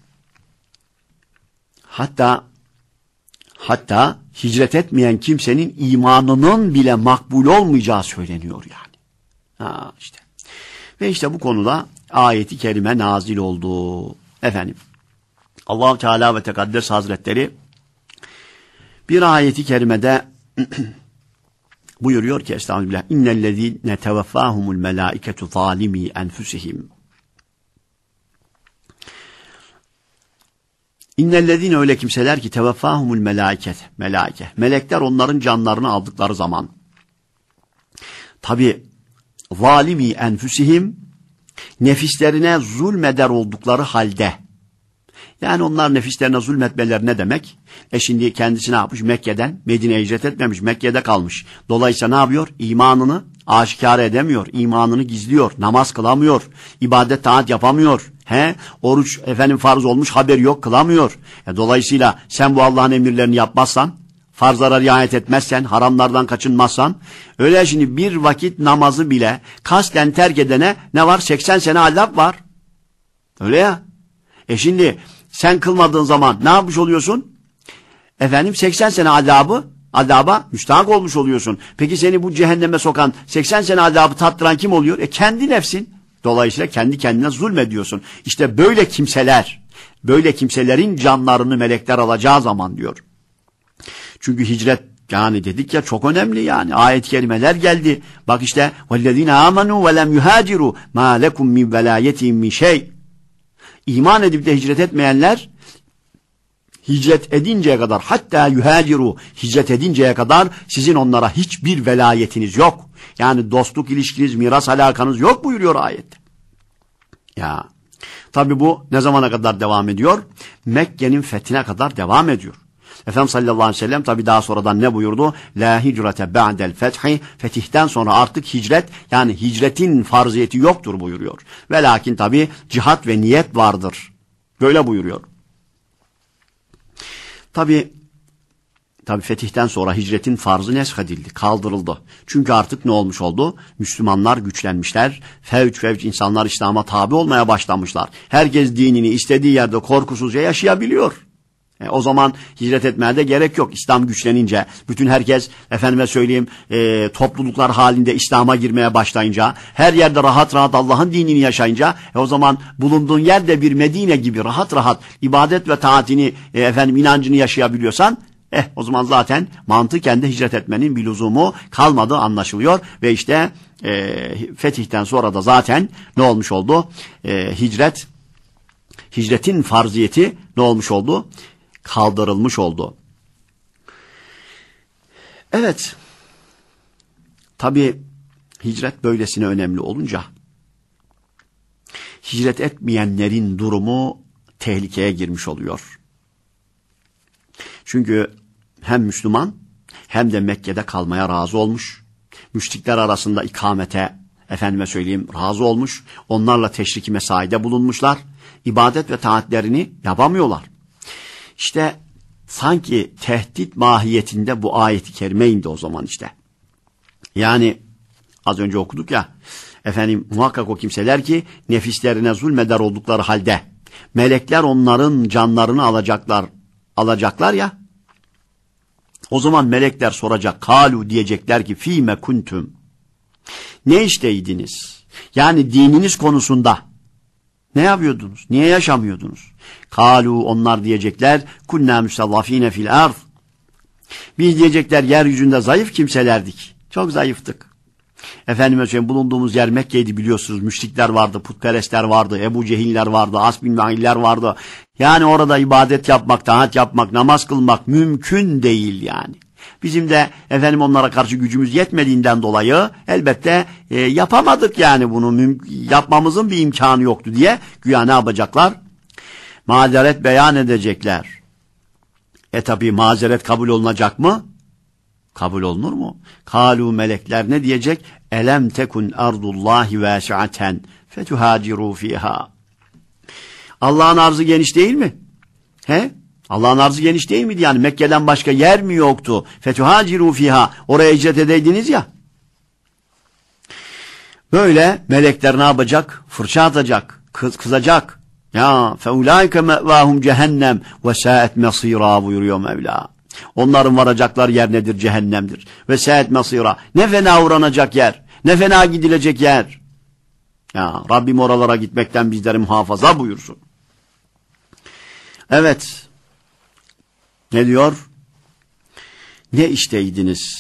Speaker 2: Hatta hatta hicret etmeyen kimsenin imanının bile makbul olmayacağı söyleniyor yani. Ha işte. Ve işte bu konuda ayeti kerime nazil oldu. Efendim. Allah-u Teala ve Tekaddes Hazretleri bir ayeti kerimede buyuruyor ki estağfirullah innellezîne tevaffâhumul melâiketu zâlimî enfusihim. İnnellezîne öyle kimseler ki tevaffâhumul melâiket, melâike. Melekler onların canlarını aldıkları zaman. Tabi zâlimî enfusihim, nefislerine zulmeder oldukları halde. Yani onlar nefislerine zulmetmeler ne demek? E şimdi kendisi ne yapmış? Mekke'den Medine'ye hicret etmemiş. Mekke'de kalmış. Dolayısıyla ne yapıyor? İmanını aşikar edemiyor. İmanını gizliyor. Namaz kılamıyor. İbadet taat yapamıyor. He? Oruç efendim farz olmuş, haber yok, kılamıyor. E dolayısıyla sen bu Allah'ın emirlerini yapmazsan, farzlara riayet etmezsen, haramlardan kaçınmazsan, öyle şimdi bir vakit namazı bile kasten terk edene ne var? seksen sene azap var. Öyle ya. E şimdi sen kılmadığın zaman ne yapmış oluyorsun? Efendim seksen sene azabı, azaba müstahak olmuş oluyorsun. Peki seni bu cehenneme sokan, seksen sene azabı tattıran kim oluyor? E kendi nefsin. Dolayısıyla kendi kendine zulmediyorsun. İşte böyle kimseler, böyle kimselerin canlarını melekler alacağı zaman diyor. Çünkü hicret, yani dedik ya, çok önemli yani. Ayet-i kerimeler geldi. Bak işte وَالَّذ۪ينَ آمَنُوا وَلَمْ يُهَاجِرُوا مَا لَكُمْ مِنْ وَلَايَتِهِمْ مِنْ شَيْءٍ. İman edip de hicret etmeyenler, hicret edinceye kadar, hatta yuhaciru, hicret edinceye kadar sizin onlara hiçbir velayetiniz yok. Yani dostluk ilişkiniz, miras alakanız yok buyuruyor ayette. Ya tabi bu ne zamana kadar devam ediyor? Mekke'nin fethine kadar devam ediyor. Efendimiz sallallahu aleyhi ve sellem tabi daha sonradan ne buyurdu? La hicrete ba'del fethi, fetihten sonra artık hicret, yani hicretin farziyeti yoktur buyuruyor. Ve lakin tabi cihat ve niyet vardır. Böyle buyuruyor. Tabi tabi fetihten sonra hicretin farzı neshedildi, kaldırıldı. Çünkü artık ne olmuş oldu? Müslümanlar güçlenmişler, fevç fevç insanlar İslam'a tabi olmaya başlamışlar. Herkes dinini istediği yerde korkusuzca yaşayabiliyor. E, o zaman hicret etmeye de gerek yok. İslam güçlenince, bütün herkes efendime söyleyeyim e, topluluklar halinde İslam'a girmeye başlayınca, her yerde rahat rahat Allah'ın dinini yaşayınca, e, o zaman bulunduğun yerde bir Medine gibi rahat rahat ibadet ve taatini, e, efendim inancını yaşayabiliyorsan, eh o zaman zaten mantıken de hicret etmenin bir lüzumu kalmadığı anlaşılıyor. Ve işte e, fetihten sonra da zaten ne olmuş oldu? E, hicret, hicretin farziyeti ne olmuş oldu? Kaldırılmış oldu. Evet. Tabi hicret böylesine önemli olunca hicret etmeyenlerin durumu tehlikeye girmiş oluyor. Çünkü hem Müslüman hem de Mekke'de kalmaya razı olmuş. Müşrikler arasında ikamete, efendime söyleyeyim, razı olmuş. Onlarla teşriki mesaide bulunmuşlar. İbadet ve taatlerini yapamıyorlar. İşte sanki tehdit mahiyetinde bu ayet-i kerime indi o zaman işte. Yani az önce okuduk ya, efendim muhakkak o kimseler ki nefislerine zulmeder oldukları halde melekler onların canlarını alacaklar, alacaklar ya. O zaman melekler soracak, kalu diyecekler ki fîme kuntum. Ne işteydiniz? Yani dininiz konusunda ne yapıyordunuz? Niye yaşamıyordunuz? Kalu, onlar diyecekler, kunnâ müstazafîne fil ard. Biz diyecekler yeryüzünde zayıf kimselerdik. Çok zayıftık. Efendime söyleyeyim, bulunduğumuz yer Mekke'ydi biliyorsunuz. Müşrikler vardı, putperestler vardı, Ebu Cehiller vardı, As bin Vailler vardı. Yani orada ibadet yapmak, taat yapmak, namaz kılmak mümkün değil yani. Bizim de efendim onlara karşı gücümüz yetmediğinden dolayı elbette e, yapamadık yani bunu. Yapmamızın bir imkanı yoktu diye güya ne yapacaklar? Mazeret beyan edecekler. E tabi mazeret kabul olunacak mı? Kabul olunur mu? Kalu, melekler ne diyecek? Elem tekun ardullahi vasi'aten fetuhaciru fiha. Allah'ın arzı geniş değil mi? He? Allah'ın arzı geniş değil miydi? Yani Mekke'den başka yer mi yoktu? Fetuhaciru fiha. Oraya hicret edeydiniz ya. Böyle melekler ne yapacak? Fırça atacak, kız, kızacak. Ya feulaike me'vahum cehennem ve sa'et mesira buyuruyor Mevla. Onların varacaklar yer nedir? Cehennemdir. Ve sa'et mesira. Ne fena uğranacak yer. Ne fena gidilecek yer. Ya Rabbim oralara gitmekten bizleri muhafaza buyursun. Evet. Ne diyor? Ne işteydiniz?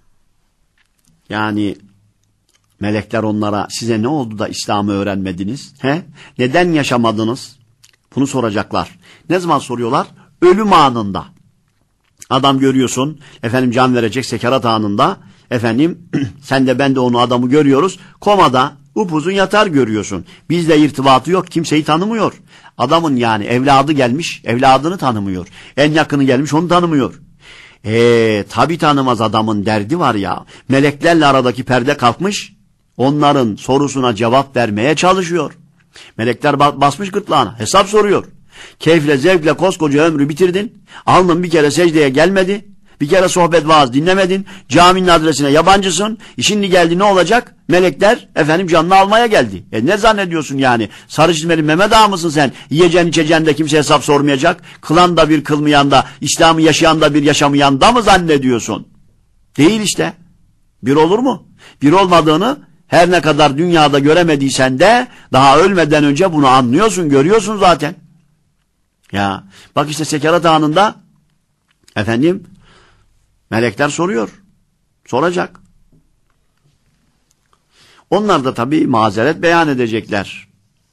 Speaker 2: Yani melekler onlara, size ne oldu da İslam'ı öğrenmediniz? He? Neden yaşamadınız? Bunu soracaklar. Ne zaman soruyorlar? Ölüm anında. Adam görüyorsun, efendim can verecek sekarat anında, efendim sen de ben de onu, adamı görüyoruz, komada upuzun yatar görüyorsun. Bizle irtibatı yok, kimseyi tanımıyor. Adamın yani evladı gelmiş, evladını tanımıyor. En yakını gelmiş, onu tanımıyor. Eee tabi tanımaz, adamın derdi var ya. Meleklerle aradaki perde kalkmış, onların sorusuna cevap vermeye çalışıyor. Melekler basmış gırtlağına, hesap soruyor. Keyifle, zevkle koskoca ömrü bitirdin. Alnın bir kere secdeye gelmedi. Bir kere sohbet vaaz dinlemedin. Caminin adresine yabancısın. E şimdi geldi ne olacak? Melekler efendim canını almaya geldi. E ne zannediyorsun yani? Sarı çizmeli Mehmet Ağa mısın sen? Yiyeceğin içeceğin de kimse hesap sormayacak. Kılan da bir kılmayan da, İslam'ı yaşayan da bir yaşamayan da mı zannediyorsun? Değil işte. Bir olur mu? Bir olmadığını her ne kadar dünyada göremediysen de daha ölmeden önce bunu anlıyorsun, görüyorsun zaten. Ya bak işte Sekarat anında efendim melekler soruyor. Soracak. Onlar da tabii mazeret beyan edecekler.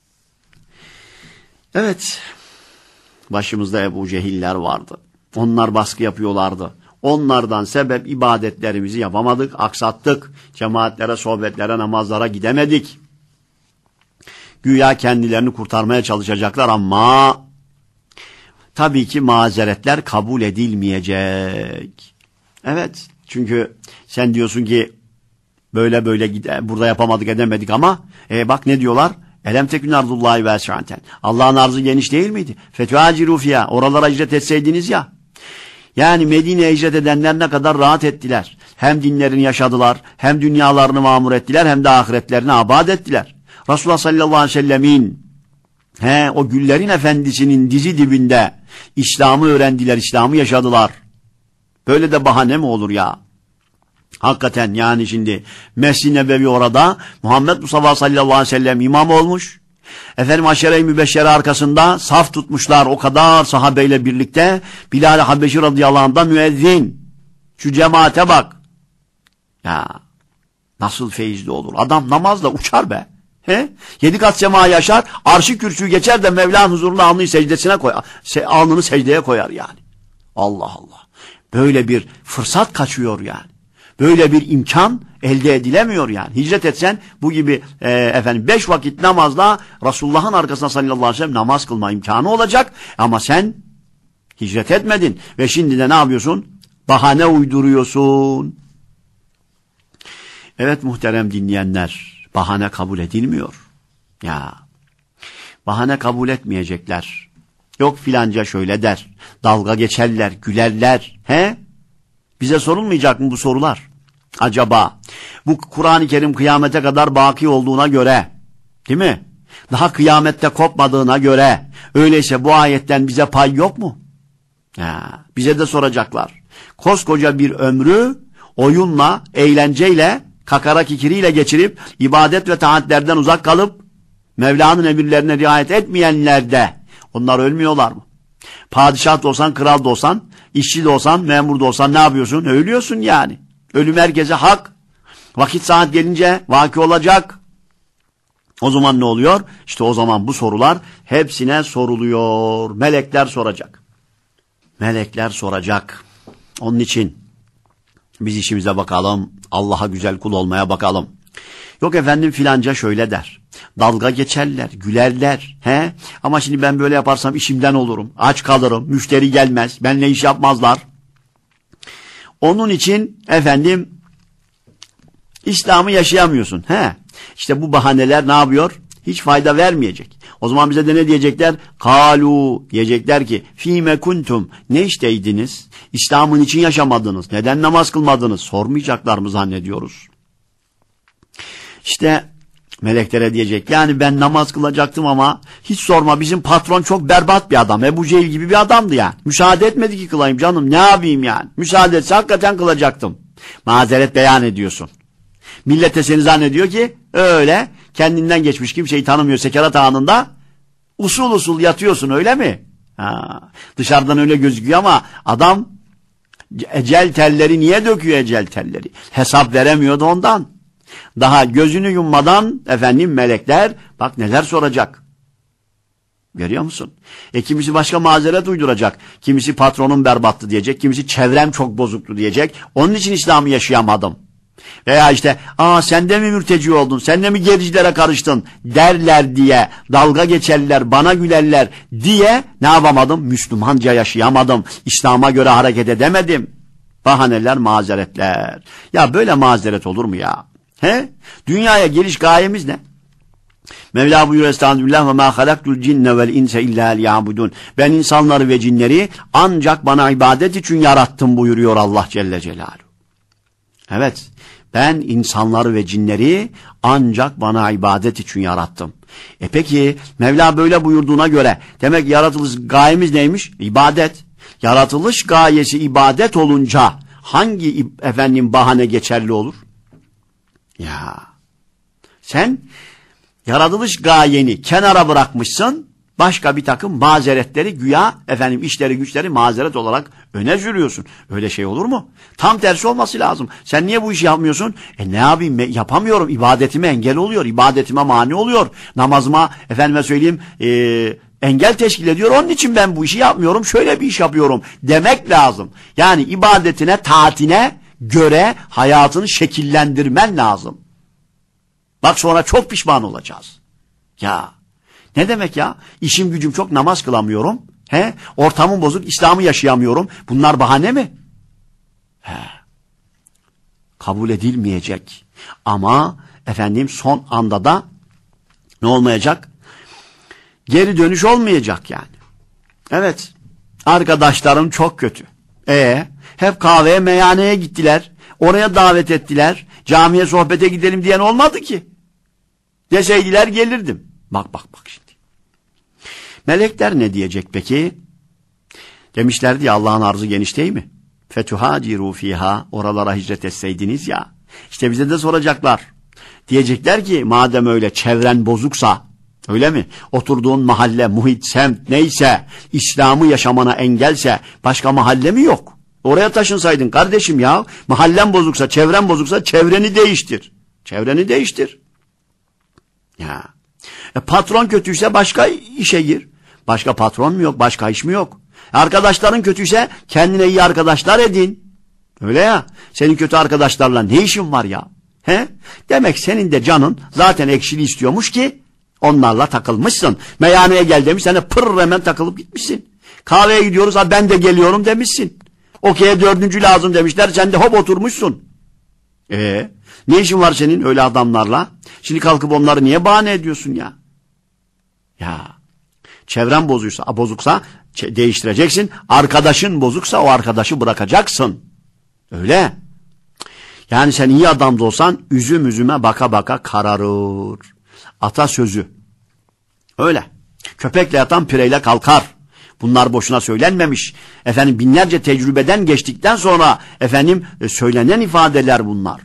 Speaker 2: Evet. Başımızda Ebu Cehiller vardı. Onlar baskı yapıyorlardı. Onlardan sebep ibadetlerimizi yapamadık, aksattık. Cemaatlere, sohbetlere, namazlara gidemedik. Güya kendilerini kurtarmaya çalışacaklar ama tabii ki mazeretler kabul edilmeyecek. Evet, çünkü sen diyorsun ki böyle böyle gide, burada yapamadık edemedik ama e, bak ne diyorlar? Elem tekün ardullahi vesi'aten. Allah'ın arzı geniş değil miydi? Fetvaciru fiyâ. Oralara hicret etseydiniz ya. Yani Medine'ye hicret edenler ne kadar rahat ettiler. Hem dinlerini yaşadılar, hem dünyalarını mamur ettiler, hem de ahiretlerini abad ettiler. Resulullah sallallahu aleyhi ve sellemin he, o güllerin efendisinin dizi dibinde İslam'ı öğrendiler, İslam'ı yaşadılar. Böyle de bahane mi olur ya? Hakikaten yani şimdi Mescid-i Nebevi orada Muhammed Mustafa sallallahu aleyhi ve sellem imam olmuş. Efendim Aşere-i Mübeşşere arkasında saf tutmuşlar o kadar sahabeyle birlikte. Bilal-i Habeşi radıyallahu anh da müezzin. Şu cemaate bak. Ya nasıl feyizli olur. Adam namazla uçar be. He? Yedi kat sema yaşar, arşı kürsüyü geçer de Mevla'nın huzurunda alnını secdesine koyar. Alnını secdeye koyar yani. Allah Allah. Böyle bir fırsat kaçıyor yani. Böyle bir imkan elde edilemiyor yani. Hicret etsen bu gibi e, efendim beş vakit namazla Resulullah'ın arkasına sallallahu aleyhi ve sellem namaz kılma imkanı olacak. Ama sen hicret etmedin ve şimdi de ne yapıyorsun? Bahane uyduruyorsun. Evet muhterem dinleyenler, bahane kabul edilmiyor. Ya bahane kabul etmeyecekler. Yok filanca şöyle der. Dalga geçerler, gülerler. He? Bize sorulmayacak mı bu sorular? Acaba bu Kur'an-ı Kerim kıyamete kadar baki olduğuna göre, değil mi? Daha kıyamette kopmadığına göre, öyleyse bu ayetten bize pay yok mu? Ya, bize de soracaklar. Koskoca bir ömrü oyunla, eğlenceyle, kakara kikiriyle geçirip, ibadet ve taatlerden uzak kalıp, Mevla'nın emirlerine riayet etmeyenler de, onlar ölmüyorlar mı? Padişah da olsan, kral da olsan, işçi de olsan, memur da olsan ne yapıyorsun? Ölüyorsun yani. Ölüm herkese hak. Vakit saat gelince vaki olacak. O zaman ne oluyor? İşte o zaman bu sorular hepsine soruluyor. Melekler soracak. Melekler soracak. Onun için biz işimize bakalım. Allah'a güzel kul olmaya bakalım. Yok efendim filanca şöyle der. Dalga geçerler, gülerler. He? Ama şimdi ben böyle yaparsam işimden olurum. Aç kalırım, müşteri gelmez. Benimle iş yapmazlar. Onun için efendim İslam'ı yaşayamıyorsun. He? İşte bu bahaneler ne yapıyor? Hiç fayda vermeyecek. O zaman bize de ne diyecekler? Kalu diyecekler ki fîme kuntum, ne işteydiniz? İslam'ın için yaşamadınız. Neden namaz kılmadınız? Sormayacaklar mı zannediyoruz? İşte meleklere diyecek. Yani ben namaz kılacaktım ama hiç sorma, bizim patron çok berbat bir adam. Ebu Cehil gibi bir adamdı yani. Müsaade etmedi ki kılayım canım. Ne yapayım yani? Müsaade etse hakikaten kılacaktım. Mazeret beyan ediyorsun. Millet de seni zannediyor ki öyle kendinden geçmiş, kimseyi tanımıyor sekarat anında usul usul yatıyorsun, öyle mi? Ha, dışarıdan öyle gözüküyor ama adam ecel telleri niye döküyor ecel telleri? Hesap veremiyordu ondan. Daha gözünü yummadan efendim melekler bak neler soracak. Görüyor musun? E kimisi başka mazeret uyduracak. Kimisi patronum berbattı diyecek. Kimisi çevrem çok bozuktu diyecek. Onun için İslam'ı yaşayamadım. Veya işte aa sen de mi mürteci oldun? Sen de mi gericilere karıştın? Derler diye dalga geçerler, bana gülerler diye ne yapamadım? Müslümanca yaşayamadım. İslam'a göre hareket edemedim. Bahaneler, mazeretler. Ya böyle mazeret olur mu ya? He? Dünyaya geliş gayemiz ne? Mevla buyuruyor estağfirullah ve ma halaktul cinne vel inse illa liyabudun. Ben insanları ve cinleri ancak bana ibadet için yarattım buyuruyor Allah Celle Celaluhu. Evet, ben insanları ve cinleri ancak bana ibadet için yarattım. E peki Mevla böyle buyurduğuna göre demek yaratılış gayemiz neymiş? İbadet. Yaratılış gayesi ibadet olunca hangi efendim bahane geçerli olur? Ya sen yaratılış gayeni kenara bırakmışsın, başka bir takım mazeretleri güya efendim işleri güçleri mazeret olarak öne sürüyorsun. Öyle şey olur mu? Tam tersi olması lazım. Sen niye bu işi yapmıyorsun? E ne yapayım? Yapamıyorum. İbadetime engel oluyor. İbadetime mani oluyor. Namazıma efendime söyleyeyim e, engel teşkil ediyor. Onun için ben bu işi yapmıyorum. Şöyle bir iş yapıyorum demek lazım. Yani ibadetine, taatine göre hayatını şekillendirmen lazım. Bak sonra çok pişman olacağız. Ya ne demek ya? İşim gücüm çok, namaz kılamıyorum. He? Ortamım bozuk, İslam'ı yaşayamıyorum. Bunlar bahane mi? He. Kabul edilmeyecek. Ama efendim son anda da ne olmayacak? Geri dönüş olmayacak yani. Evet. Arkadaşlarım çok kötü. E hep kahveye, meyhaneye gittiler. Oraya davet ettiler. Camiye sohbete gidelim diyen olmadı ki. Deseydiler gelirdim. Bak bak bak şimdi. Melekler ne diyecek peki? Demişlerdi ya Allah'ın arzı geniş değil mi? Fetuhaciru fiha, oralara hicret etseydiniz ya. İşte bize de soracaklar. Diyecekler ki madem öyle çevren bozuksa, öyle mi? Oturduğun mahalle, muhit, semt neyse, İslam'ı yaşamana engelse başka mahalle mi yok? Oraya taşınsaydın kardeşim ya. Mahallen bozuksa, çevren bozuksa çevreni değiştir. Çevreni değiştir. Ya. E, patron kötüyse başka işe gir. Başka patron mu yok? Başka iş mi yok? Arkadaşların kötüyse kendine iyi arkadaşlar edin. Öyle ya. Senin kötü arkadaşlarla ne işin var ya? He? Demek senin de canın zaten ekşili istiyormuş ki onlarla takılmışsın. Meyhaneye gel demiş, sen de pırr hemen takılıp gitmişsin. Kahveye gidiyoruz, ha ben de geliyorum demişsin. Okey'e dördüncü lazım demişler, sen de hop oturmuşsun. Ee, ne işin var senin öyle adamlarla? Şimdi kalkıp onları niye bahane ediyorsun ya? Ya, çevren bozuksa, bozuksa değiştireceksin. Arkadaşın bozuksa o arkadaşı bırakacaksın. Öyle. Yani sen iyi adam da olsan üzüm üzüme baka baka kararır. Atasözü. Öyle. Köpekle yatan pireyle kalkar. Bunlar boşuna söylenmemiş. Efendim binlerce tecrübeden geçtikten sonra efendim söylenen ifadeler bunlar.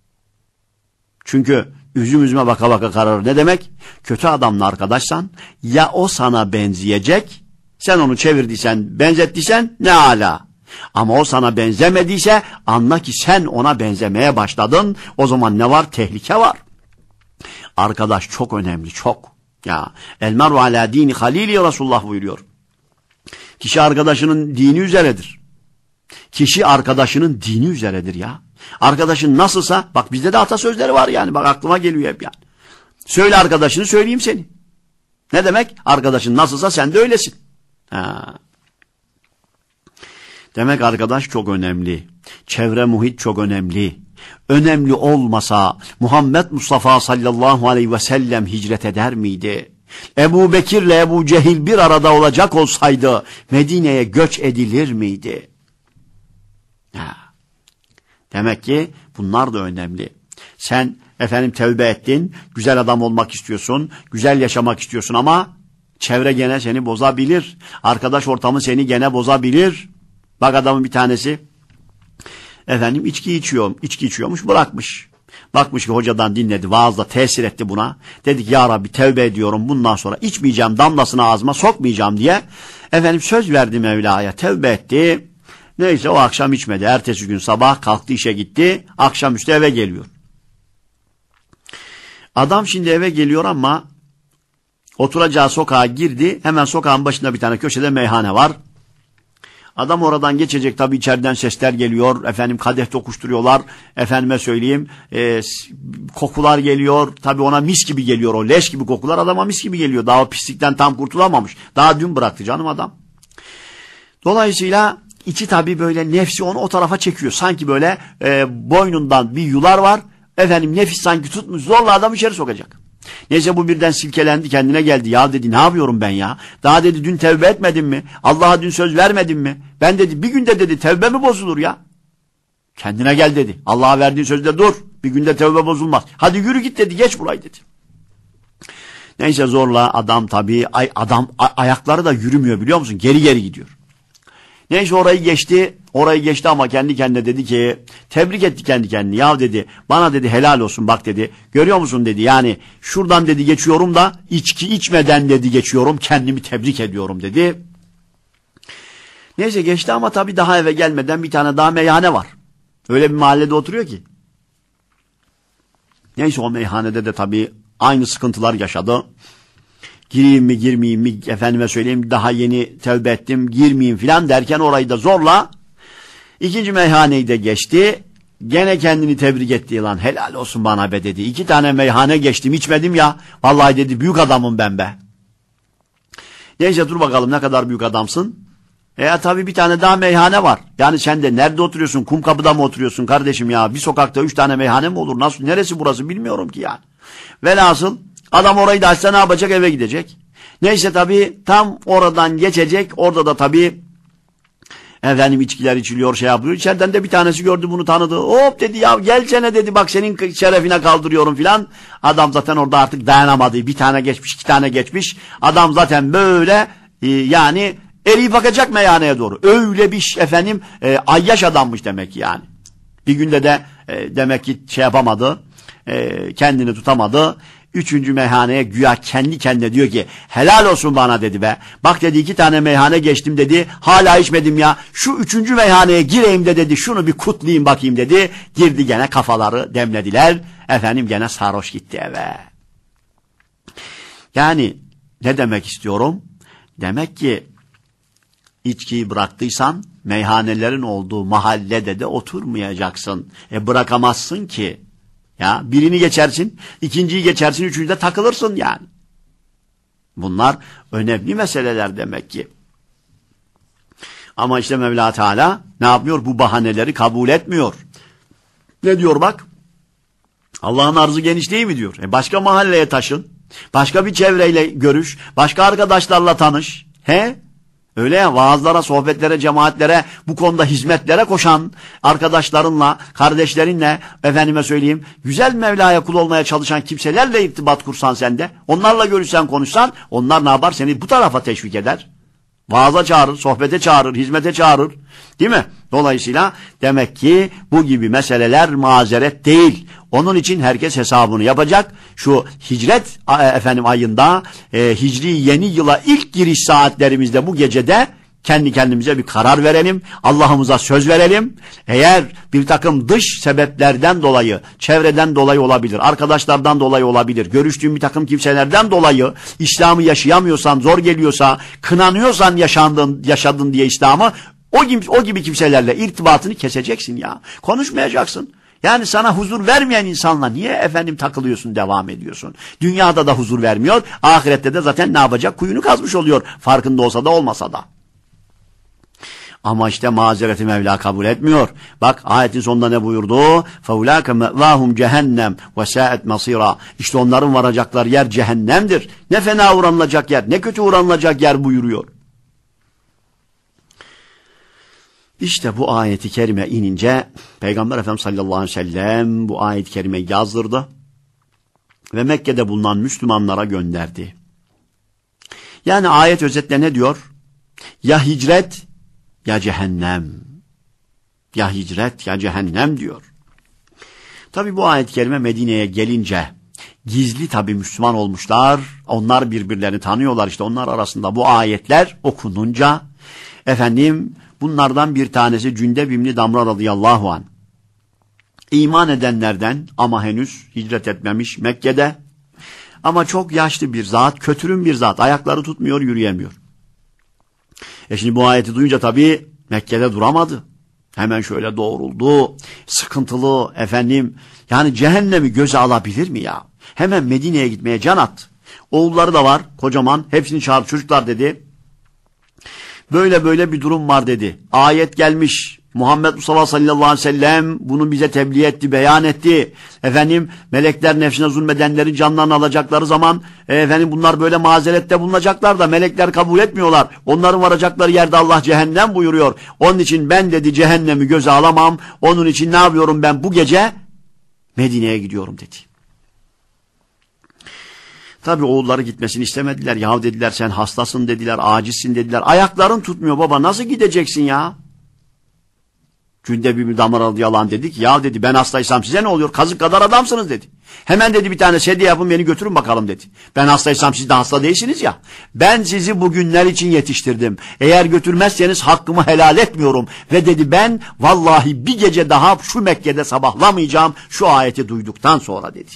Speaker 2: Çünkü üzüm üzüme baka baka kararır. Ne demek? Kötü adamla arkadaşsan ya o sana benzeyecek, sen onu çevirdiysen, benzettiysen ne ala. Ama o sana benzemediyse anla ki sen ona benzemeye başladın. O zaman ne var? Tehlike var. Arkadaş çok önemli, çok. Ya el meru ala dini halili Resulullah buyuruyor. Kişi arkadaşının dini üzeredir. Kişi arkadaşının dini üzeredir ya. Arkadaşın nasılsa, bak bizde de atasözleri var yani, bak aklıma geliyor hep yani. Söyle arkadaşını, söyleyeyim seni. Ne demek? Arkadaşın nasılsa sen de öylesin. Ha. Demek arkadaş çok önemli. Çevre muhit çok önemli. Önemli olmasa Muhammed Mustafa sallallahu aleyhi ve sellem hicret eder miydi? Ebu Bekir'le Ebu Cehil bir arada olacak olsaydı Medine'ye göç edilir miydi? Ha. Demek ki bunlar da önemli. Sen efendim tevbe ettin, güzel adam olmak istiyorsun, güzel yaşamak istiyorsun ama çevre gene seni bozabilir. Arkadaş ortamı seni gene bozabilir. Bak adamın bir tanesi efendim içki içiyor, içki içiyormuş, bırakmış. Bakmış ki hocadan dinledi, vaazla tesir etti buna. Dedik ya Rabbi tevbe ediyorum, bundan sonra içmeyeceğim, damlasını ağzıma sokmayacağım diye. Efendim söz verdi Mevla'ya, tevbe etti. Neyse o akşam içmedi. Ertesi gün sabah kalktı, işe gitti. Akşamüstü eve geliyor. Adam şimdi eve geliyor ama oturacağı sokağa girdi. Hemen sokağın başında bir tane köşede meyhane var. Adam oradan geçecek, tabii içeriden sesler geliyor. Efendim kadeh tokuşturuyorlar. Efendime söyleyeyim e, kokular geliyor. Tabii ona mis gibi geliyor, o leş gibi kokular adama mis gibi geliyor. Daha o pislikten tam kurtulamamış. Daha dün bıraktı canım adam. Dolayısıyla içi tabii böyle nefsi onu o tarafa çekiyor. Sanki böyle e, boynundan bir yular var. Efendim nefis sanki tutmuş zorla adam içeri sokacak. Neyse bu birden silkelendi, kendine geldi. Ya dedi, ne yapıyorum ben ya? Daha dedi dün tevbe etmedim mi? Allah'a dün söz vermedim mi? Ben dedi bir günde dedi tevbe mi bozulur ya? Kendine gel dedi. Allah'a verdiğin sözde dur. Bir günde tevbe bozulmaz. Hadi yürü git dedi, geç burayı dedi. Neyse zorla adam tabii ay, adam ay, ayakları da yürümüyor biliyor musun? Geri geri gidiyor. Neyse orayı geçti. Orayı geçti ama kendi kendine dedi ki, tebrik etti kendi kendini. Ya dedi, bana dedi helal olsun bak dedi. Görüyor musun dedi, yani şuradan dedi geçiyorum da içki içmeden dedi geçiyorum. Kendimi tebrik ediyorum dedi. Neyse geçti ama tabii daha eve gelmeden bir tane daha meyhane var. Öyle bir mahallede oturuyor ki. Neyse o meyhanede de tabii aynı sıkıntılar yaşadı. Gireyim mi girmeyeyim mi, efendime söyleyeyim daha yeni tevbe ettim, girmeyeyim filan derken orayı da zorla ikinci meyhaneyi de geçti. Gene kendini tebrik etti, lan helal olsun bana be dedi. İki tane meyhane geçtim, içmedim ya. Vallahi dedi büyük adamım ben be. Neyse dur bakalım ne kadar büyük adamsın. E tabii bir tane daha meyhane var. Yani sen de nerede oturuyorsun? Kumkapı'da mı oturuyorsun kardeşim ya? Bir sokakta üç tane meyhane mi olur? Nasıl, neresi burası bilmiyorum ki yani. Velhasıl adam orayı da açsa ne yapacak? Eve gidecek. Neyse tabii tam oradan geçecek. Orada da tabii efendim içkiler içiliyor, şey yapıyor. İçeriden de bir tanesi gördü, bunu tanıdı. Hop dedi ya gelsene dedi, bak senin şerefine kaldırıyorum filan. Adam zaten orada artık dayanamadı. Bir tane geçmiş, iki tane geçmiş. Adam zaten böyle e, yani eriyi bakacak meyhaneye doğru. Öyle bir efendim e, ayyaş adammış demek ki yani. Bir günde de e, demek ki şey yapamadı. E, kendini tutamadı. Üçüncü meyhaneye güya kendi kendine diyor ki helal olsun bana dedi be. Bak dedi iki tane meyhane geçtim dedi. Hala içmedim ya. Şu üçüncü meyhaneye gireyim de dedi. Şunu bir kutlayayım bakayım dedi. Girdi gene, kafaları demlediler. Efendim gene sarhoş gitti eve. Yani ne demek istiyorum? Demek ki içkiyi bıraktıysan meyhanelerin olduğu mahallede de oturmayacaksın. E bırakamazsın ki. Ya birini geçersin, ikinciyi geçersin, üçüncüde takılırsın yani. Bunlar önemli meseleler demek ki. Ama işte Mevla Teala ne yapmıyor? Bu bahaneleri kabul etmiyor. Ne diyor bak? Allah'ın arzı geniş değil mi diyor. E başka mahalleye taşın, başka bir çevreyle görüş, başka arkadaşlarla tanış. He? Öyle ya, vaazlara, sohbetlere, cemaatlere, bu konuda hizmetlere koşan arkadaşlarınla, kardeşlerinle, efendime söyleyeyim, güzel Mevla'ya kul olmaya çalışan kimselerle irtibat kursan sen de, onlarla görüşsen, konuşsan, onlar ne yapar? Seni bu tarafa teşvik eder. Vaaza çağırır, sohbete çağırır, hizmete çağırır. Değil mi? Dolayısıyla demek ki bu gibi meseleler mazeret değil. Onun için herkes hesabını yapacak. Şu hicret efendim ayında, e, hicri yeni yıla ilk giriş saatlerimizde bu gecede kendi kendimize bir karar verelim. Allah'ımıza söz verelim. Eğer bir takım dış sebeplerden dolayı, çevreden dolayı olabilir, arkadaşlardan dolayı olabilir, görüştüğün bir takım kimselerden dolayı İslam'ı yaşayamıyorsan, zor geliyorsa, kınanıyorsan yaşandın, yaşadın diye İslam'ı, o gibi, o gibi kimselerle irtibatını keseceksin ya. Konuşmayacaksın. Yani sana huzur vermeyen insanla niye efendim takılıyorsun, devam ediyorsun? Dünyada da huzur vermiyor, ahirette de zaten ne yapacak? Kuyunu kazmış oluyor. Farkında olsa da olmasa da. Ama işte mazereti Mevla kabul etmiyor. Bak ayetin sonunda ne buyurdu? فَاُولَٰكَ مَأْوَاهُمْ cehennem وَسَاءَتْ مَصِيرًا. İşte onların varacakları yer cehennemdir. Ne fena uğranılacak yer, ne kötü uğranılacak yer buyuruyor. İşte bu ayeti kerime inince Peygamber Efendimiz sallallahu aleyhi ve sellem bu ayet-i kerimeyi yazdırdı ve Mekke'de bulunan Müslümanlara gönderdi. Yani ayet özetle ne diyor? Ya hicret ya cehennem. Ya hicret ya cehennem diyor. Tabi bu ayet-i kerime Medine'ye gelince gizli tabi Müslüman olmuşlar. Onlar birbirlerini tanıyorlar. İşte onlar arasında bu ayetler okununca efendim bunlardan bir tanesi Cündeb İbni Damra radıyallahu anh. İman edenlerden ama henüz hicret etmemiş Mekke'de. Ama çok yaşlı bir zat, kötürüm bir zat. Ayakları tutmuyor, yürüyemiyor. E şimdi bu ayeti duyunca tabii Mekke'de duramadı. Hemen şöyle doğruldu. Sıkıntılı efendim. Yani cehennemi göze alabilir mi ya? Hemen Medine'ye gitmeye can attı. Oğulları da var kocaman. Hepsini çağırdı, çocuklar dedi. Böyle böyle bir durum var dedi. Ayet gelmiş. Muhammed Mustafa sallallahu aleyhi ve sellem bunu bize tebliğ etti, beyan etti. Efendim melekler nefsine zulmedenlerin canlarını alacakları zaman e, efendim bunlar böyle mazerette bulunacaklar da melekler kabul etmiyorlar. Onların varacakları yerde Allah cehennem buyuruyor. Onun için ben dedi cehennemi göze alamam. Onun için ne yapıyorum ben bu gece? Medine'ye gidiyorum dedi. Tabi oğulları gitmesini istemediler. Yahu dediler sen hastasın dediler, acizsin dediler. Ayakların tutmuyor baba, nasıl gideceksin ya? Cünde bir damar aldı yalan dedik. Ya dedi ben hastaysam size ne oluyor? Kazık kadar adamsınız dedi. Hemen dedi bir tane sedye yapın beni götürün bakalım dedi. Ben hastaysam siz de hasta değilsiniz ya. Ben sizi bu günler için yetiştirdim. Eğer götürmezseniz hakkımı helal etmiyorum. Ve dedi ben vallahi bir gece daha şu Mekke'de sabahlamayacağım şu ayeti duyduktan sonra dedi.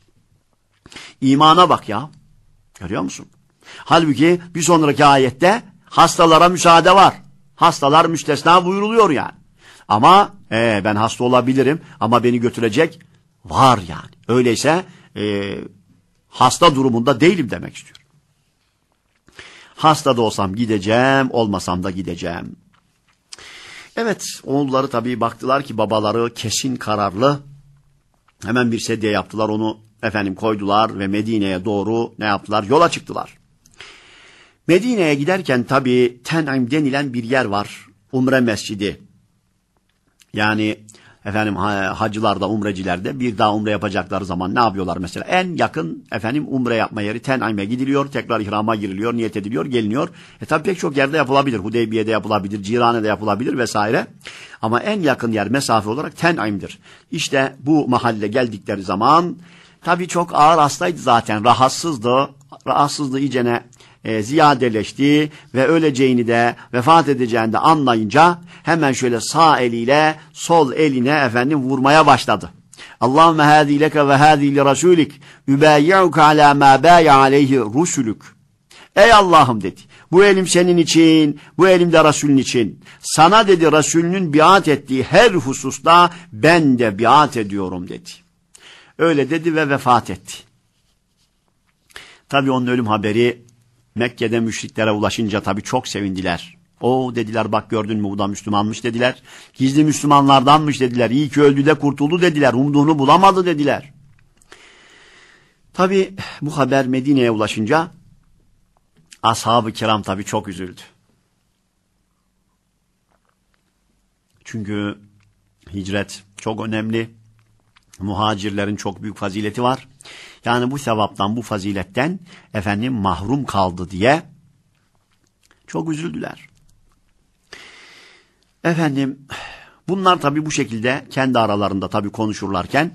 Speaker 2: İmana bak ya. Görüyor musun? Halbuki bir sonraki ayette hastalara müsaade var. Hastalar müstesna buyuruluyor yani. Ama e, ben hasta olabilirim ama beni götürecek var yani. Öyleyse e, hasta durumunda değilim demek istiyorum. Hasta da olsam gideceğim, olmasam da gideceğim. Evet, oğulları tabii baktılar ki babaları kesin kararlı. Hemen bir sedye yaptılar, onu efendim koydular ve Medine'ye doğru ne yaptılar? Yola çıktılar. Medine'ye giderken tabii Ten'im denilen bir yer var. Umre Mescidi. Yani efendim hacılarda, umrecilerde bir daha umre yapacakları zaman ne yapıyorlar mesela? En yakın efendim umre yapma yeri Ten'im'e gidiliyor, tekrar ihrama giriliyor, niyet ediliyor, geliniyor. E tabii pek çok yerde yapılabilir. Hudeybiye'de yapılabilir, Cirane'de yapılabilir vesaire. Ama en yakın yer mesafe olarak Ten'im'dir. İşte bu mahalle geldikleri zaman tabii çok ağır hastaydı zaten, rahatsızdı. Rahatsızlığı iyicene e, ziyadeleşti ve öleceğini de vefat edeceğini de anlayınca hemen şöyle sağ eliyle sol eline efendim vurmaya başladı. Allahümme hâzî leke ve hâzî li rasûlik übâyi'uke alâ mâ bâye aleyhi rusulük. Ey Allah'ım dedi. Bu elim senin için, bu elim de Resulün için. Sana dedi Resulünün biat ettiği her hususta ben de biat ediyorum dedi. Öyle dedi ve vefat etti. Tabii onun ölüm haberi Mekke'de müşriklere ulaşınca tabii çok sevindiler. O dediler bak gördün mü bu da Müslümanmış dediler. Gizli Müslümanlardanmış dediler. İyi ki öldü de kurtuldu dediler. Umduğunu bulamadı dediler. Tabii bu haber Medine'ye ulaşınca ashab-ı kiram tabii çok üzüldü. Çünkü hicret çok önemli. Muhacirlerin çok büyük fazileti var. Yani bu sevaptan, bu faziletten efendim mahrum kaldı diye çok üzüldüler. Efendim bunlar tabii bu şekilde kendi aralarında tabii konuşurlarken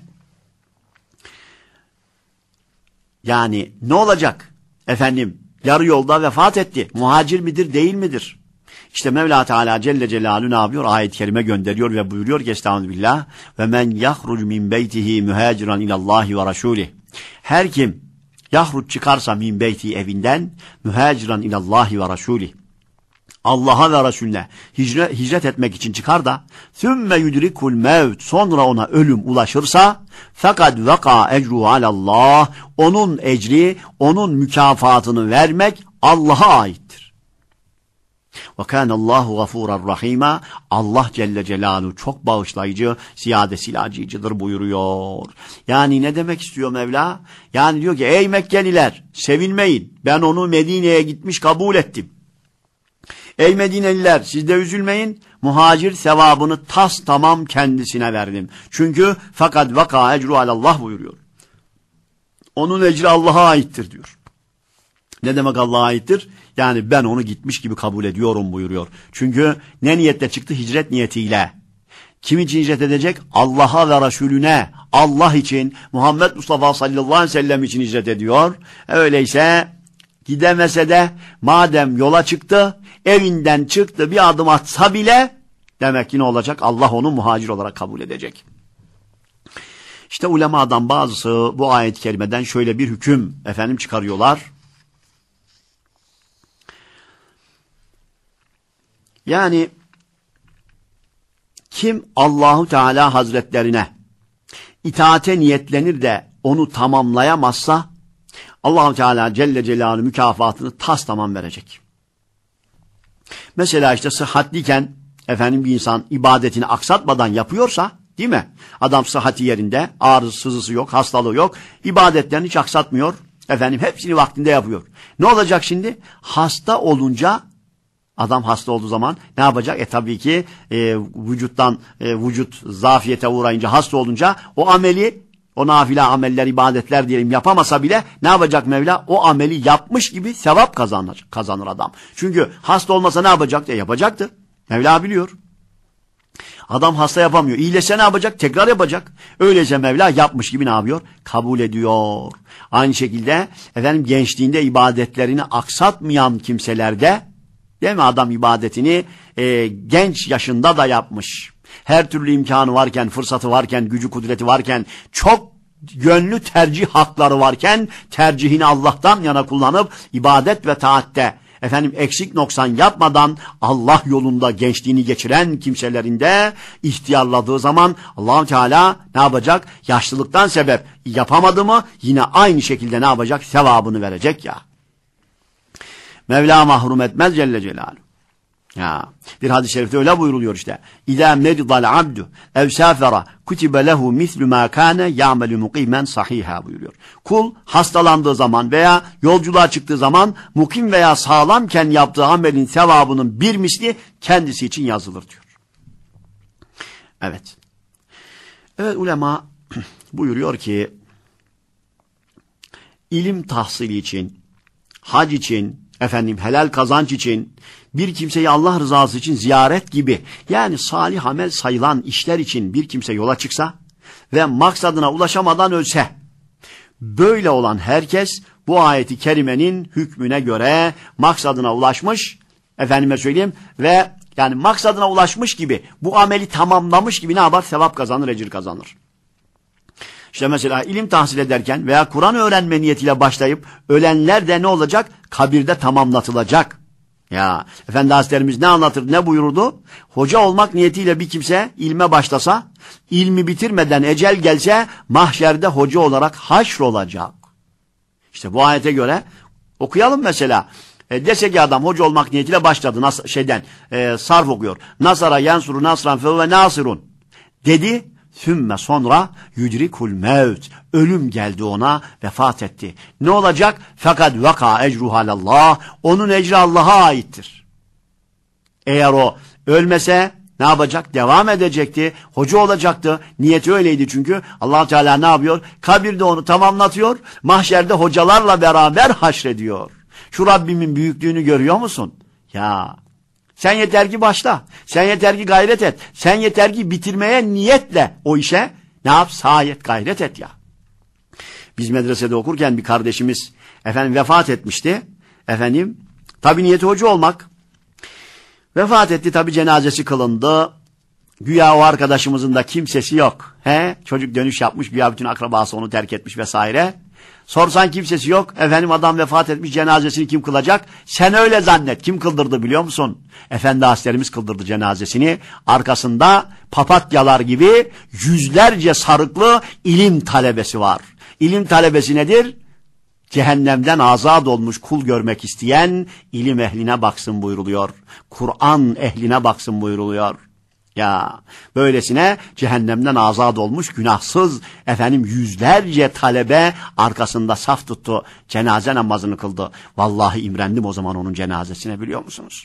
Speaker 2: yani ne olacak? Efendim yarı yolda vefat etti. Muhacir midir, değil midir? İşte Mevla Teala Celle Celaluhu ne yapıyor? Ayet-i kerime gönderiyor ve buyuruyor ki estağfirullah ve men yahruc min beytihi muhaciran ilallahi ve rasulih. Her kim yahruc çıkarsa min beyti evinden muhaciran ilallahi ve rasulih. Allah'a ve Resulüne hicret, hicret etmek için çıkar da thümme yudrikul mevt sonra ona ölüm ulaşırsa fakat vaka ecru alallah onun ecri, onun mükafatını vermek Allah'a aittir. Ve kânallâhu gafûran rahîmâ. Allah Celle Celaluhu çok bağışlayıcı, ziyadesiyle acıyıcıdır buyuruyor. Yani ne demek istiyor Mevla? Yani diyor ki ey Mekkeliler sevinmeyin. Ben onu Medine'ye gitmiş kabul ettim. Ey Medineliler siz de üzülmeyin. Muhacir sevabını tas tamam kendisine verdim. Çünkü fakat vaka ecru alallah buyuruyor. Onun ecri Allah'a aittir diyor. Ne demek Allah'a aittir? Yani ben onu gitmiş gibi kabul ediyorum buyuruyor. Çünkü ne niyetle çıktı? Hicret niyetiyle. Kim için hicret edecek? Allah'a ve Resulüne. Allah için, Muhammed Mustafa sallallahu aleyhi ve sellem için hicret ediyor. Öyleyse gidemese de madem yola çıktı, evinden çıktı bir adım atsa bile demek ki ne olacak? Allah onu muhacir olarak kabul edecek. İşte ulemadan bazısı bu ayet-i kerimeden şöyle bir hüküm efendim çıkarıyorlar. Yani kim Allahu Teala Hazretlerine itaate niyetlenir de onu tamamlayamazsa Allahu Teala Celle Celaluhu mükafatını tas tamam verecek. Mesela işte sıhhatliyken efendim bir insan ibadetini aksatmadan yapıyorsa, değil mi? Adam sıhhati yerinde, ağrısı, sızısı yok, hastalığı yok, ibadetlerini hiç aksatmıyor. Efendim hepsini vaktinde yapıyor. Ne olacak şimdi? Hasta olunca, adam hasta olduğu zaman ne yapacak? E tabii ki e, vücuttan, e, vücut zafiyete uğrayınca, hasta olunca o ameli, o nafile ameller, ibadetler diyelim yapamasa bile ne yapacak Mevla? O ameli yapmış gibi sevap kazanır, kazanır adam. Çünkü hasta olmasa ne yapacaktı? E, yapacaktı. Mevla biliyor. Adam hasta yapamıyor. İyileşse ne yapacak? Tekrar yapacak. Öyleyse Mevla yapmış gibi ne yapıyor? Kabul ediyor. Aynı şekilde efendim gençliğinde ibadetlerini aksatmayan kimselerde, değil mi? Adam ibadetini e, genç yaşında da yapmış. Her türlü imkanı varken, fırsatı varken, gücü kudreti varken, çok yönlü tercih hakları varken tercihini Allah'tan yana kullanıp ibadet ve taatte efendim eksik noksan yapmadan Allah yolunda gençliğini geçiren kimselerinde ihtiyarladığı zaman Allah-u Teala ne yapacak? Yaşlılıktan sebep yapamadı mı yine aynı şekilde ne yapacak? Sevabını verecek ya. Mevla mahrum etmez Celle Celaluhu. Ya, bir hadis-i şerifte öyle buyruluyor işte. İzâ meridal abdu ev sâfera kutibe lehu mislu mâ kâne ya'melu mukîmen sahîhâ buyuruyor. Kul hastalandığı zaman veya yolculuğa çıktığı zaman mukim veya sağlamken yaptığı amelin sevabının bir misli kendisi için yazılır diyor. Evet. Evet ulema buyuruyor ki ilim tahsili için, hac için, efendim helal kazanç için, bir kimseyi Allah rızası için ziyaret gibi yani salih amel sayılan işler için bir kimse yola çıksa ve maksadına ulaşamadan ölse, böyle olan herkes bu ayeti kerimenin hükmüne göre maksadına ulaşmış, efendime söyleyeyim ve yani maksadına ulaşmış gibi, bu ameli tamamlamış gibi ne yapar? Sevap kazanır, ecir kazanır. İşte mesela ilim tahsil ederken veya Kur'an öğrenme niyetiyle başlayıp ölenler de ne olacak? Kabirde tamamlatılacak. Ya Efendi Hazretlerimiz ne anlatır, ne buyururdu? Hoca olmak niyetiyle bir kimse ilme başlasa, ilmi bitirmeden ecel gelse mahşerde hoca olarak haşrolacak. İşte bu ayete göre okuyalım mesela. E, dese ki adam hoca olmak niyetiyle başladı nas şeyden e, sarf okuyor. Nasara yansuru nasran fe ve nasirun dedi. Sümme sonra yudrikul mevt. Ölüm geldi ona, vefat etti. Ne olacak? Fakat vaka ecruhalallah. Onun ecri Allah'a aittir. Eğer o ölmese ne yapacak? Devam edecekti. Hoca olacaktı. Niyeti öyleydi çünkü. Allah Teala ne yapıyor? Kabirde onu tamamlatıyor. Mahşerde hocalarla beraber haşrediyor. Şu Rabbimin büyüklüğünü görüyor musun? Ya sen yeter ki başla. Sen yeter ki gayret et. Sen yeter ki bitirmeye niyetle o işe ne yap? Sayet gayret et ya. Biz medresede okurken bir kardeşimiz efendim vefat etmişti. Efendim tabi niyeti hoca olmak. Vefat etti tabi cenazesi kılındı. Güya o arkadaşımızın da kimsesi yok. He? Çocuk dönüş yapmış. Güya bütün akrabası onu terk etmiş vesaire. Sorsan kimsesi yok. Efendim adam vefat etmiş, cenazesini kim kılacak? Sen öyle zannet. Kim kıldırdı biliyor musun? Efendi Hazretlerimiz kıldırdı cenazesini. Arkasında papatyalar gibi yüzlerce sarıklı ilim talebesi var. İlim talebesi nedir? Cehennemden azad olmuş kul görmek isteyen ilim ehline baksın buyruluyor. Kur'an ehline baksın buyruluyor. Ya böylesine cehennemden azad olmuş günahsız efendim yüzlerce talebe arkasında saf tuttu. Cenaze namazını kıldı. Vallahi imrendim o zaman onun cenazesine biliyor musunuz?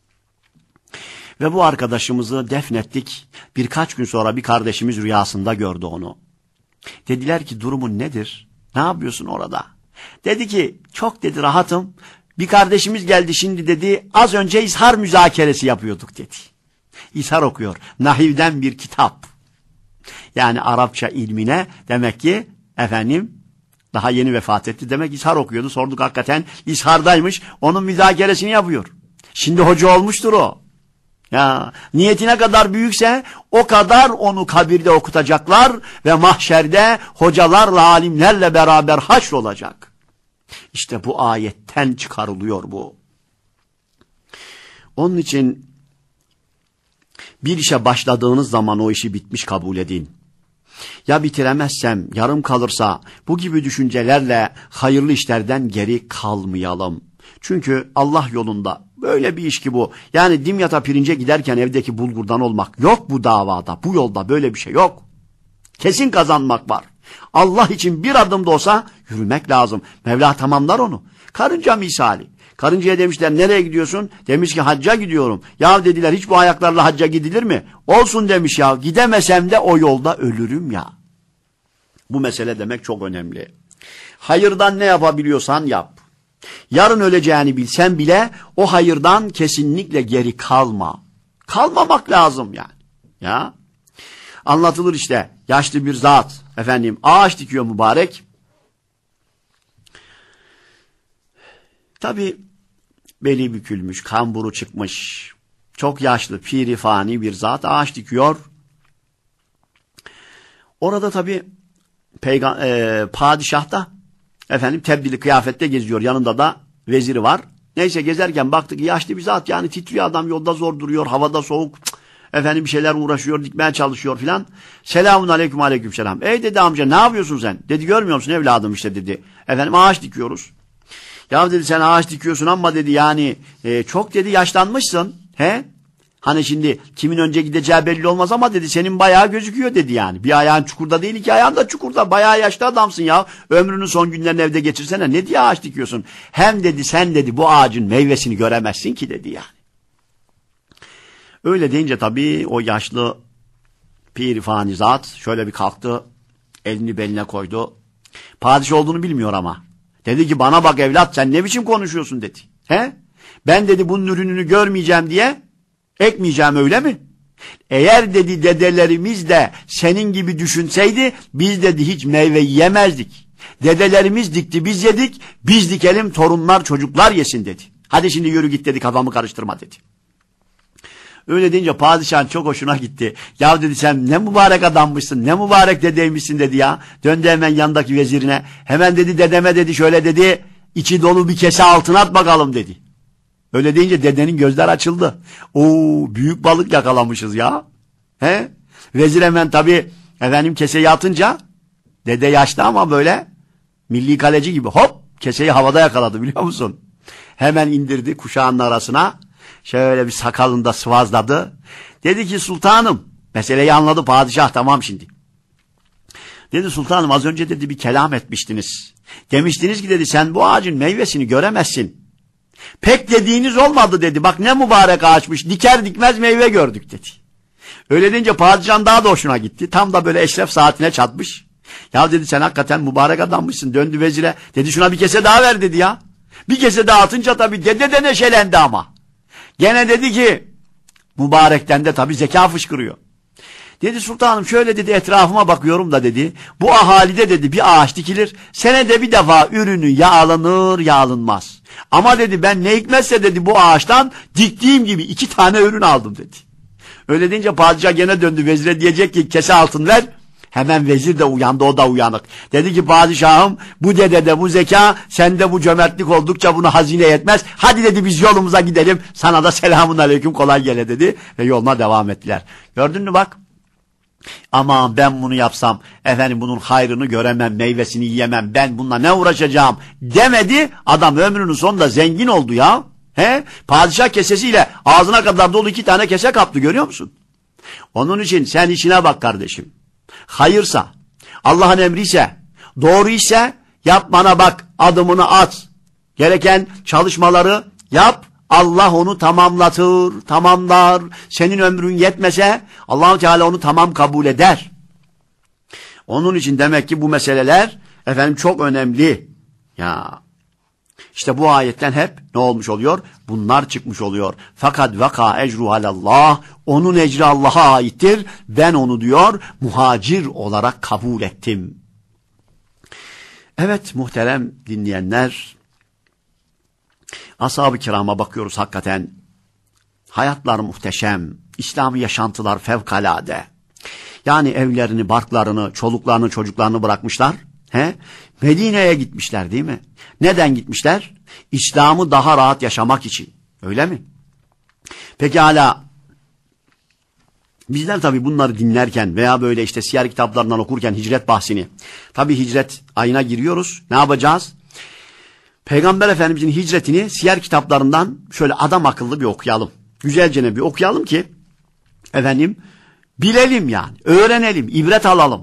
Speaker 2: Ve bu arkadaşımızı defnettik. Birkaç gün sonra bir kardeşimiz rüyasında gördü onu. Dediler ki durumun nedir? Ne yapıyorsun orada? Dedi ki çok dedi rahatım. Bir kardeşimiz geldi şimdi dedi az önce izhar müzakeresi yapıyorduk dedi. İzhar okuyor. Nahivden bir kitap. Yani Arapça ilmine demek ki efendim daha yeni vefat etti. Demek izhar okuyordu. Sorduk hakikaten izhardaymış. Onun müzakeresini yapıyor. Şimdi hoca olmuştur o. Ya niyetine kadar büyükse o kadar onu kabirde okutacaklar ve mahşerde hocalarla alimlerle beraber haşr olacak. İşte bu ayetten çıkarılıyor bu. Onun için bir işe başladığınız zaman o işi bitmiş kabul edin. Ya bitiremezsem, yarım kalırsa bu gibi düşüncelerle hayırlı işlerden geri kalmayalım. Çünkü Allah yolunda Böyle bir iş ki bu. Yani Dimyat'a pirince giderken evdeki bulgurdan olmak yok bu davada. Bu yolda böyle bir şey yok. Kesin kazanmak var. Allah için bir adım da olsa yürümek lazım. Mevla tamamlar onu. Karınca misali. Karıncaya demişler nereye gidiyorsun? Demiş ki hacca gidiyorum. Ya dediler hiç bu ayaklarla hacca gidilir mi? Olsun demiş ya. Gidemesem de o yolda ölürüm ya. Bu mesele demek çok önemli. Hayırdan ne yapabiliyorsan yap. Yarın öleceğini bilsen bile o hayırdan kesinlikle geri kalma. Kalmamak lazım yani. Ya. Anlatılır işte. Yaşlı bir zat. Efendim ağaç dikiyor mübarek. Tabi beli bükülmüş, kamburu çıkmış. Çok yaşlı, pirifani bir zat ağaç dikiyor. Orada tabi peygamber, e, padişah da efendim tebdili kıyafette geziyor. Yanında da veziri var. Neyse gezerken baktık ki yaşlı bir zat yani titriyor adam yolda zor duruyor. Havada soğuk. Efendim bir şeyler uğraşıyor, dikmeye çalışıyor filan. Selamun aleyküm aleyküm selam. Ey dedi amca ne yapıyorsun sen? Dedi görmüyor musun evladım işte dedi. Efendim ağaç dikiyoruz. Ya dedi sen ağaç dikiyorsun ama dedi yani e, çok dedi yaşlanmışsın. He? Hani şimdi kimin önce gideceği belli olmaz ama dedi senin bayağı gözüküyor dedi yani. Bir ayağın çukurda değil iki ayağın da çukurda. Bayağı yaşlı adamsın ya. Ömrünün son günlerini evde geçirsene. Ne diye ağaç dikiyorsun? Hem dedi sen dedi bu ağacın meyvesini göremezsin ki dedi yani. Öyle deyince tabii o yaşlı pirifani zat şöyle bir kalktı. Elini beline koydu. Padişah olduğunu bilmiyor ama. Dedi ki bana bak evlat sen ne biçim konuşuyorsun dedi. He? Ben dedi bunun ürününü görmeyeceğim diye ekmeyeceğim öyle mi? Eğer dedi dedelerimiz de senin gibi düşünseydi biz dedi hiç meyve yemezdik. Dedelerimiz dikti biz yedik, biz dikelim torunlar çocuklar yesin dedi. Hadi şimdi yürü git dedi kafamı karıştırma dedi. Öyle deyince padişahın çok hoşuna gitti. Ya dedi sen ne mübarek adammışsın, ne mübarek dedeymişsin dedi ya. Döndü hemen yanındaki vezirine. Hemen dedi dedeme dedi şöyle dedi, içi dolu bir kese altına at bakalım dedi. Öyle deyince dedenin gözler açıldı. Oo büyük balık yakalamışız ya. He? Vezir hemen tabii efendim keseyi atınca dede yaşlı ama böyle milli kaleci gibi hop keseyi havada yakaladı biliyor musun? Hemen indirdi kuşağının arasına. Şöyle bir sakalında sıvazladı. Dedi ki sultanım, meseleyi anladı padişah tamam şimdi. Dedi sultanım az önce dedi bir kelam etmiştiniz. Demiştiniz ki dedi sen bu ağacın meyvesini göremezsin. Pek dediğiniz olmadı dedi. Bak ne mübarek ağaçmış. Diker dikmez meyve gördük dedi. Öyle deyince padişahın daha da hoşuna gitti. Tam da böyle eşref saatine çatmış. Ya dedi sen hakikaten mübarek adammışsın. Döndü vezire. Dedi şuna bir kese daha ver dedi ya. Bir kese daha atınca tabii dede de neşelendi ama. Gene dedi ki mübarekten de tabii zeka fışkırıyor. Dedi sultanım şöyle dedi etrafıma bakıyorum da dedi. Bu ahalide dedi bir ağaç dikilir. Senede bir defa ürünü ya alınır ya alınmaz. Ama dedi ben ne hikmetse dedi bu ağaçtan diktiğim gibi iki tane ürün aldım dedi. Öyle deyince padişah gene döndü vezire diyecek ki kese altın ver. Hemen vezir de uyandı o da uyanık. Dedi ki padişahım bu dedede bu zeka sende bu cömertlik oldukça bunu hazine yetmez. Hadi dedi biz yolumuza gidelim sana da selamun aleyküm kolay gele dedi. Ve yoluna devam ettiler. Gördün mü bak. Aman ben bunu yapsam efendim bunun hayrını göremem meyvesini yiyemem ben bununla ne uğraşacağım demedi. Adam ömrünün sonunda zengin oldu ya. He? Padişah kesesiyle ağzına kadar dolu iki tane kese kaptı görüyor musun? Onun için sen işine bak kardeşim. Hayırsa, Allah'ın emriyse, doğru ise yapmana bak, adımını at. Gereken çalışmaları yap, Allah onu tamamlatır, tamamlar. Senin ömrün yetmese Allah-u Teala onu tamam kabul eder. Onun için demek ki bu meseleler efendim çok önemli. Ya işte bu ayetten hep ne olmuş oluyor? Bunlar çıkmış oluyor. Fakat vaka ecru alallah. Onun ecri Allah'a aittir. Ben onu diyor muhacir olarak kabul ettim. Evet muhterem dinleyenler. Ashab-ı kirama bakıyoruz hakikaten. Hayatlar muhteşem. İslami yaşantılar fevkalade. Yani evlerini, barklarını, çoluklarını, çocuklarını bırakmışlar. He? Medine'ye gitmişler değil mi? Neden gitmişler? İslam'ı daha rahat yaşamak için. Öyle mi? Peki hala bizler tabii bunları dinlerken veya böyle işte siyer kitaplarından okurken hicret bahsini. Tabii hicret ayına giriyoruz. Ne yapacağız? Peygamber Efendimizin hicretini siyer kitaplarından şöyle adam akıllı bir okuyalım. Güzelce bir okuyalım ki efendim bilelim yani, öğrenelim, ibret alalım.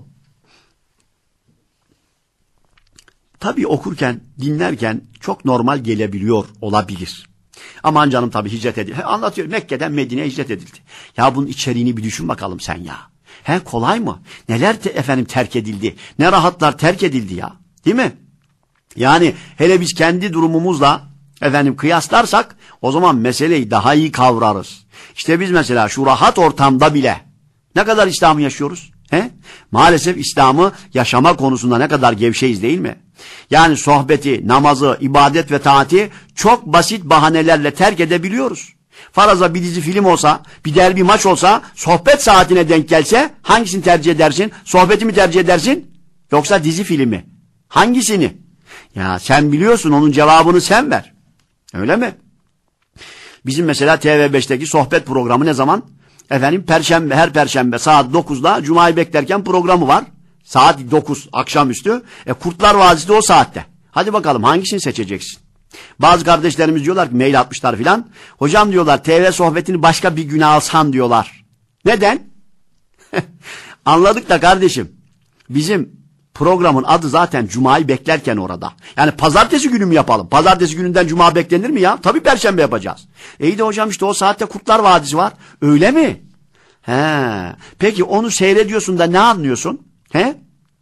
Speaker 2: Tabii okurken, dinlerken çok normal gelebiliyor olabilir. Aman canım tabii hicret edildi. Anlatıyor, Mekke'den Medine'ye hicret edildi. Ya bunun içeriğini bir düşün bakalım sen ya. He, kolay mı? Neler te, efendim terk edildi? Ne rahatlar terk edildi ya. Değil mi? Yani hele biz kendi durumumuzla efendim kıyaslarsak o zaman meseleyi daha iyi kavrarız. İşte biz mesela şu rahat ortamda bile ne kadar İslam'ı yaşıyoruz? He? Maalesef İslam'ı yaşama konusunda ne kadar gevşeyiz değil mi? Yani sohbeti, namazı, ibadet ve taati çok basit bahanelerle terk edebiliyoruz. Faraza bir dizi film olsa, bir derbi maç olsa, sohbet saatine denk gelse hangisini tercih edersin? Sohbeti mi tercih edersin? Yoksa dizi filmi? Hangisini? Ya sen biliyorsun, onun cevabını sen ver. Öyle mi? Bizim mesela T V beşteki sohbet programı ne zaman? Efendim perşembe, her perşembe saat dokuzda Cuma'yı beklerken programı var. Saat dokuz akşamüstü. E, Kurtlar Vadisi de o saatte. Hadi bakalım hangisini seçeceksin? Bazı kardeşlerimiz diyorlar ki, mail atmışlar filan. Hocam diyorlar, T V sohbetini başka bir güne alsan diyorlar. Neden? Anladık da kardeşim. Bizim programın adı zaten Cuma'yı beklerken orada. Yani pazartesi günü mü yapalım? Pazartesi gününden Cuma beklenir mi ya? Tabii perşembe yapacağız. E iyi de hocam işte o saatte Kurtlar Vadisi var. Öyle mi? He. Peki onu seyrediyorsun da ne anlıyorsun? He?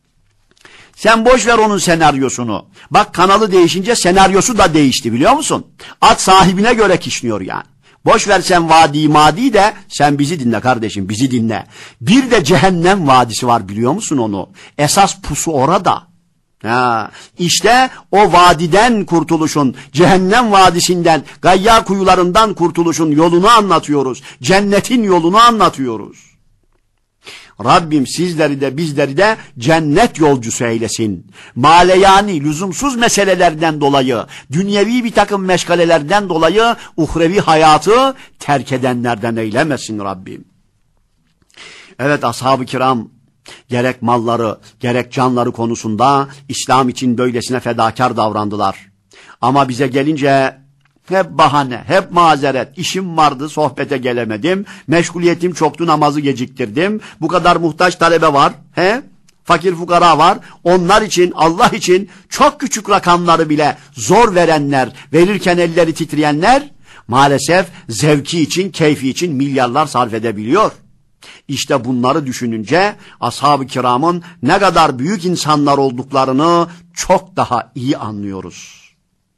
Speaker 2: Sen boş ver onun senaryosunu. Bak kanalı değişince senaryosu da değişti biliyor musun? At sahibine göre kişniyor yani. Boş ver sen vadi madi de sen bizi dinle kardeşim, bizi dinle. Bir de cehennem vadisi var biliyor musun onu? Esas pusu orada. Ha, işte o vadiden kurtuluşun, cehennem vadisinden, gayya kuyularından kurtuluşun yolunu anlatıyoruz. Cennetin yolunu anlatıyoruz. Rabbim sizleri de bizleri de cennet yolcusu eylesin. Maleyani, lüzumsuz meselelerden dolayı, dünyevi bir takım meşgalelerden dolayı uhrevi hayatı terk edenlerden eylemesin Rabbim. Evet, ashab-ı kiram gerek malları, gerek canları konusunda İslam için böylesine fedakar davrandılar. Ama bize gelince hep bahane, hep mazeret. İşim vardı, sohbete gelemedim. Meşguliyetim çoktu, namazı geciktirdim. Bu kadar muhtaç talebe var. He? Fakir fukara var. Onlar için, Allah için çok küçük rakamları bile zor verenler, verirken elleri titreyenler maalesef zevki için, keyfi için milyarlar sarf edebiliyor. İşte bunları düşününce ashab-ı kiramın ne kadar büyük insanlar olduklarını çok daha iyi anlıyoruz.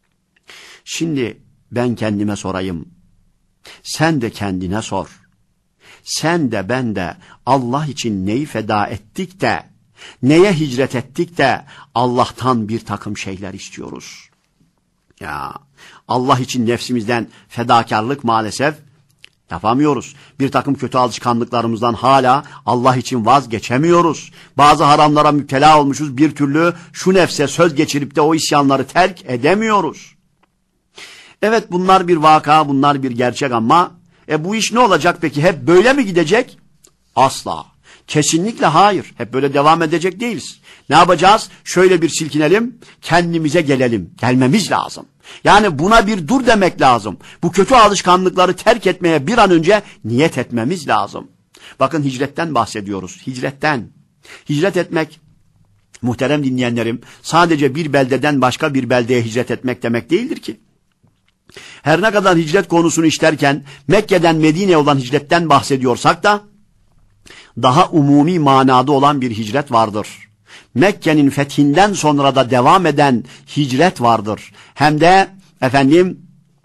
Speaker 2: Şimdi ben kendime sorayım. Sen de kendine sor. Sen de ben de Allah için neyi feda ettik de, neye hicret ettik de Allah'tan bir takım şeyler istiyoruz. Ya Allah için nefsimizden fedakarlık maalesef yapamıyoruz. Bir takım kötü alışkanlıklarımızdan hala Allah için vazgeçemiyoruz. Bazı haramlara müptela olmuşuz, bir türlü şu nefse söz geçirip de o isyanları terk edemiyoruz. Evet, bunlar bir vaka, bunlar bir gerçek ama e bu iş ne olacak peki? Hep böyle mi gidecek? Asla. Kesinlikle hayır. Hep böyle devam edecek değiliz. Ne yapacağız? Şöyle bir silkinelim, kendimize gelelim. Gelmemiz lazım. Yani buna bir dur demek lazım. Bu kötü alışkanlıkları terk etmeye bir an önce niyet etmemiz lazım. Bakın, hicretten bahsediyoruz. Hicretten. Hicret etmek, muhterem dinleyenlerim, sadece bir beldeden başka bir beldeye hicret etmek demek değildir ki. Her ne kadar hicret konusunu işlerken Mekke'den Medine'ye olan hicretten bahsediyorsak da daha umumi manada olan bir hicret vardır. Mekke'nin fethinden sonra da devam eden hicret vardır. Hem de efendim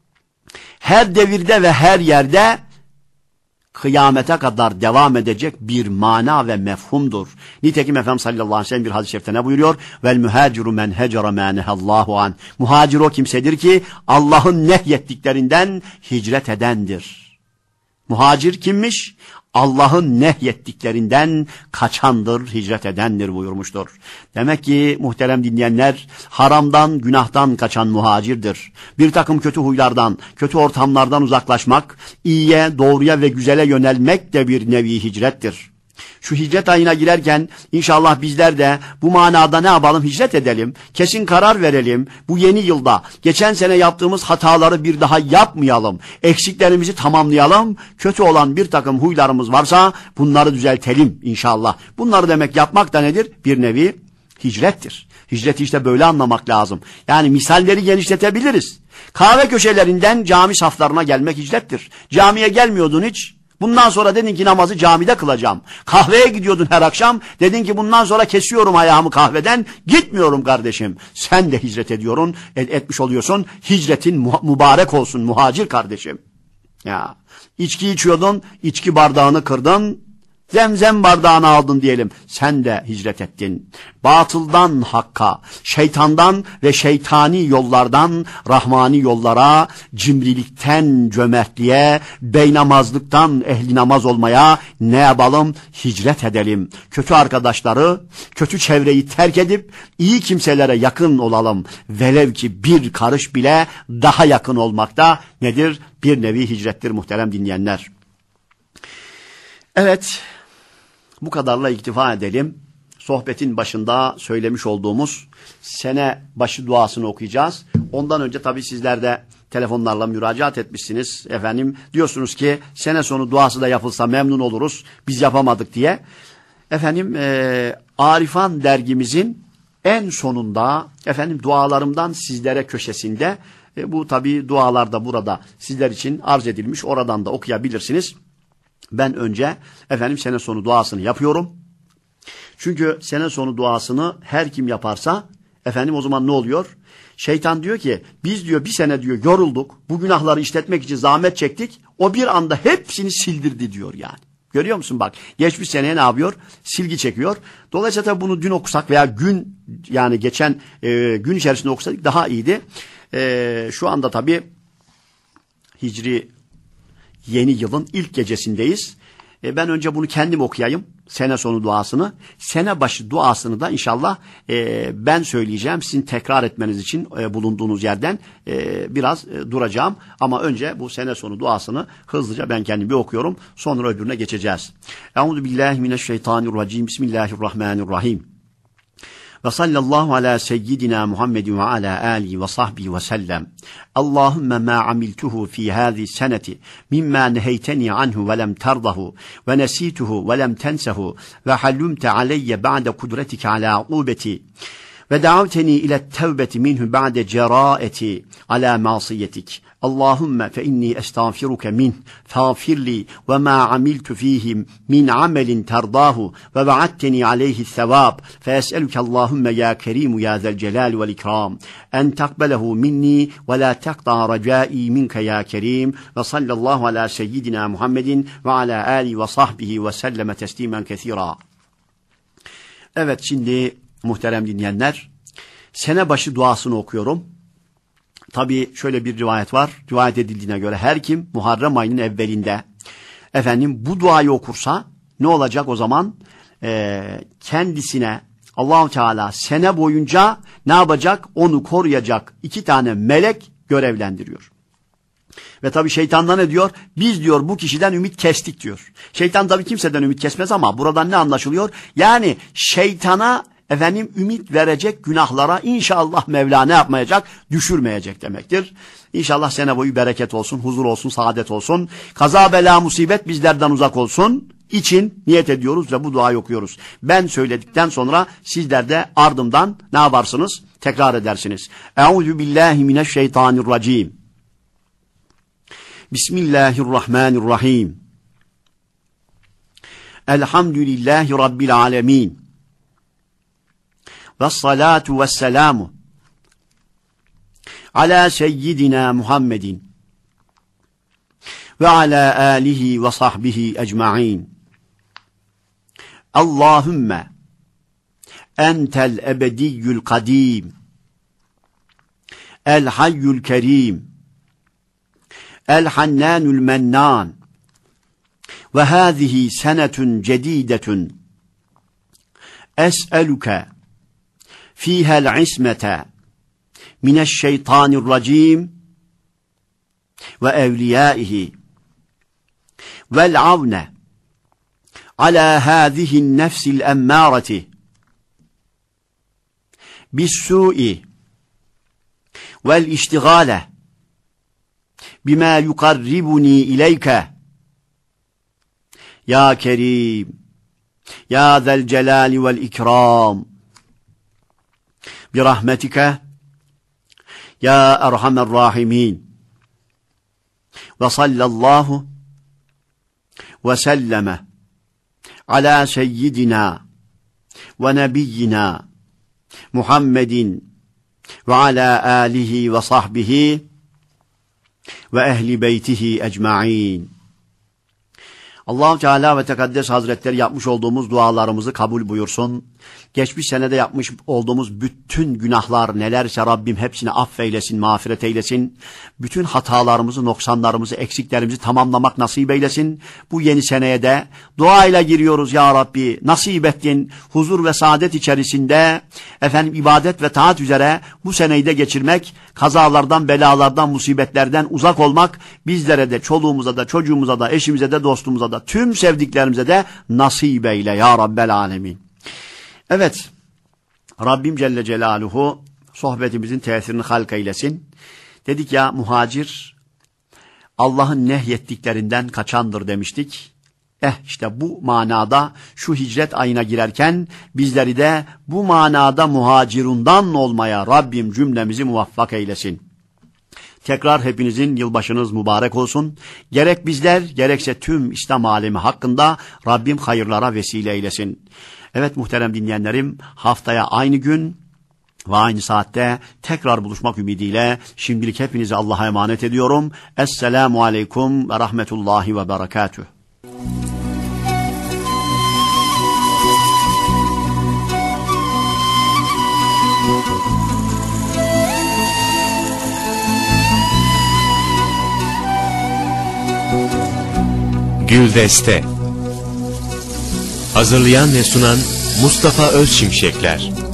Speaker 2: her devirde ve her yerde kıyamete kadar devam edecek bir mana ve mefhumdur. Nitekim Efendimiz sallallahu aleyhi ve sellem bir hadis-i şerifte ne buyuruyor? Vel muhaciru men hecere ma nehallahu an. Muhacir o kimsedir ki Allah'ın nehyettiklerinden hicret edendir. Muhacir kimmiş? Allah'ın nehyettiklerinden kaçandır, hicret edendir buyurmuştur. Demek ki muhterem dinleyenler, haramdan, günahtan kaçan muhacirdir. Bir takım kötü huylardan, kötü ortamlardan uzaklaşmak, iyiye, doğruya ve güzele yönelmek de bir nevi hicrettir. Şu hicret ayına girerken inşallah bizler de bu manada ne yapalım? Hicret edelim. Kesin karar verelim. Bu yeni yılda geçen sene yaptığımız hataları bir daha yapmayalım. Eksiklerimizi tamamlayalım. Kötü olan bir takım huylarımız varsa bunları düzeltelim inşallah. Bunları demek yapmak da nedir? Bir nevi hicrettir. Hicreti işte böyle anlamak lazım. Yani misalleri genişletebiliriz. Kahve köşelerinden cami saflarına gelmek hicrettir. Camiye gelmiyordun hiç. Bundan sonra dedin ki namazı camide kılacağım. Kahveye gidiyordun her akşam. Dedin ki bundan sonra kesiyorum ayağımı kahveden. Gitmiyorum kardeşim. Sen de hicret ediyorsun, et, etmiş oluyorsun. Hicretin mu mübarek olsun muhacir kardeşim. Ya içki içiyordun, içki bardağını kırdın. Zemzem bardağını aldın diyelim. Sen de hicret ettin. Batıldan hakka, şeytandan ve şeytani yollardan rahmani yollara, cimrilikten cömertliğe, beynamazlıktan ehli namaz olmaya ne yapalım? Hicret edelim. Kötü arkadaşları, kötü çevreyi terk edip iyi kimselere yakın olalım. Velev ki bir karış bile daha yakın olmakta nedir? Bir nevi hicrettir muhterem dinleyenler. Evet. Bu kadarla iktifa edelim. Sohbetin başında söylemiş olduğumuz sene başı duasını okuyacağız. Ondan önce tabii sizler de telefonlarla müracaat etmişsiniz. Efendim diyorsunuz ki sene sonu duası da yapılsa memnun oluruz. Biz yapamadık diye. Efendim e, Arifan dergimizin en sonunda efendim dualarımdan sizlere köşesinde e, bu tabii dualar da burada sizler için arz edilmiş. Oradan da okuyabilirsiniz. Ben önce efendim sene sonu duasını yapıyorum. Çünkü sene sonu duasını her kim yaparsa efendim o zaman ne oluyor? Şeytan diyor ki biz diyor bir sene diyor yorulduk. Bu günahları işletmek için zahmet çektik. O bir anda hepsini sildirdi diyor yani. Görüyor musun bak geçmiş seneye ne yapıyor? Silgi çekiyor. Dolayısıyla bunu dün okusak veya gün yani geçen e, gün içerisinde okusak daha iyiydi. E, şu anda tabii Hicri yeni yılın ilk gecesindeyiz. E ben önce bunu kendim okuyayım. Sene sonu duasını. Sene başı duasını da inşallah e, ben söyleyeceğim. Sizin tekrar etmeniz için e, bulunduğunuz yerden e, biraz e, duracağım. Ama önce bu sene sonu duasını hızlıca ben kendim bir okuyorum. Sonra öbürüne geçeceğiz. Euzubillahimineşşeytanirracim. Bismillahirrahmanirrahim. Ve sallallahu ala seyyidina Muhammedin ve ala alihi ve sahbihi ve sellem. Allahümme ma amiltuhu fi hâzi seneti mimma neheyteni anhu ve lem terdahu ve nesituhu ve lem tensehu ve hallumte aleyye ba'de kudretike ala ubeti ve da'avteni ile tevbeti minhu ba'de ceraeti ala masiyetik. Allahümme fe inni estağfiruke min fağfirli ve ma amiltu fihim min amelin terdahu ve va'atteni aleyhi sevab fe es'eluke Allahümme ya kerimu ya zel celal vel ikram en takbelehu minni ve la tekta racai minke ya kerim ve sallallahu ala seyyidina Muhammedin ve ala alihi ve sahbihi ve selleme teslimen kethira. Evet şimdi muhterem dinleyenler sene başı duasını okuyorum. Tabii şöyle bir rivayet var. Rivayet edildiğine göre her kim Muharrem ayının evvelinde efendim bu duayı okursa ne olacak o zaman? Ee, kendisine Allah-u Teala sene boyunca ne yapacak? Onu koruyacak iki tane melek görevlendiriyor. Ve tabii şeytandan ne diyor? Biz diyor bu kişiden ümit kestik diyor. Şeytan tabii kimseden ümit kesmez ama buradan ne anlaşılıyor? Yani şeytana efendim ümit verecek günahlara inşallah Mevla ne yapmayacak? Düşürmeyecek demektir. İnşallah sene boyu bereket olsun, huzur olsun, saadet olsun. Kaza bela musibet bizlerden uzak olsun. İçin niyet ediyoruz ve bu duayı okuyoruz. Ben söyledikten sonra sizler de ardımdan ne yaparsınız? Tekrar edersiniz. Euzubillahimineşşeytanirracim. Bismillahirrahmanirrahim. Elhamdülillahi Rabbil alemin. Vessalatu vesselamu ala seyyidina Muhammedin ve ala alihi ve sahbihi ecma'in. Allahümme entel ebediyyül kadim el hayyül kerim el hannanül mennan ve hâzihi senetun cedîdetun es'eluke fîhel ismete mineşşeytanirracim ve evliyâihi vel avne ala hâzihin nefsil emmâreti bis-sû'i vel iştigâle bima yukarribuni ileyke ya kerim ya zel celali vel ikram birahmetike ya erhamer rahimin ve sallallahu ve selleme ala seyyidina ve nebiyyina Muhammedin ve ala alihi ve sahbihi ve ehli beytihi ecmaîn. Allah-u Teala ve Tekaddes Hazretleri yapmış olduğumuz dualarımızı kabul buyursun. Geçmiş senede yapmış olduğumuz bütün günahlar nelerse Rabbim hepsini affeylesin, mağfiret eylesin. Bütün hatalarımızı, noksanlarımızı, eksiklerimizi tamamlamak nasip eylesin. Bu yeni seneye de duayla giriyoruz ya Rabbi. Nasip ettin, huzur ve saadet içerisinde efendim ibadet ve taat üzere bu seneyi de geçirmek, kazalardan, belalardan, musibetlerden uzak olmak bizlere de, çoluğumuza da, çocuğumuza da, eşimize de, dostumuza da, tüm sevdiklerimize de nasip eyle ya Rabbel Alemin. Evet, Rabbim Celle Celaluhu sohbetimizin tesirini halk eylesin. Dedik ya muhacir Allah'ın nehyettiklerinden kaçandır demiştik. Eh işte bu manada şu hicret ayına girerken bizleri de bu manada muhacirundan olmaya Rabbim cümlemizi muvaffak eylesin. Tekrar hepinizin yılbaşınız mübarek olsun. Gerek bizler gerekse tüm İslam alemi hakkında Rabbim hayırlara vesile eylesin. Evet muhterem dinleyenlerim, haftaya aynı gün ve aynı saatte tekrar buluşmak ümidiyle şimdilik hepinizi Allah'a emanet ediyorum. Esselamu aleyküm ve rahmetullahi ve berekatüh.
Speaker 1: Güldeste. Hazırlayan ve sunan Mustafa Özşimşekler.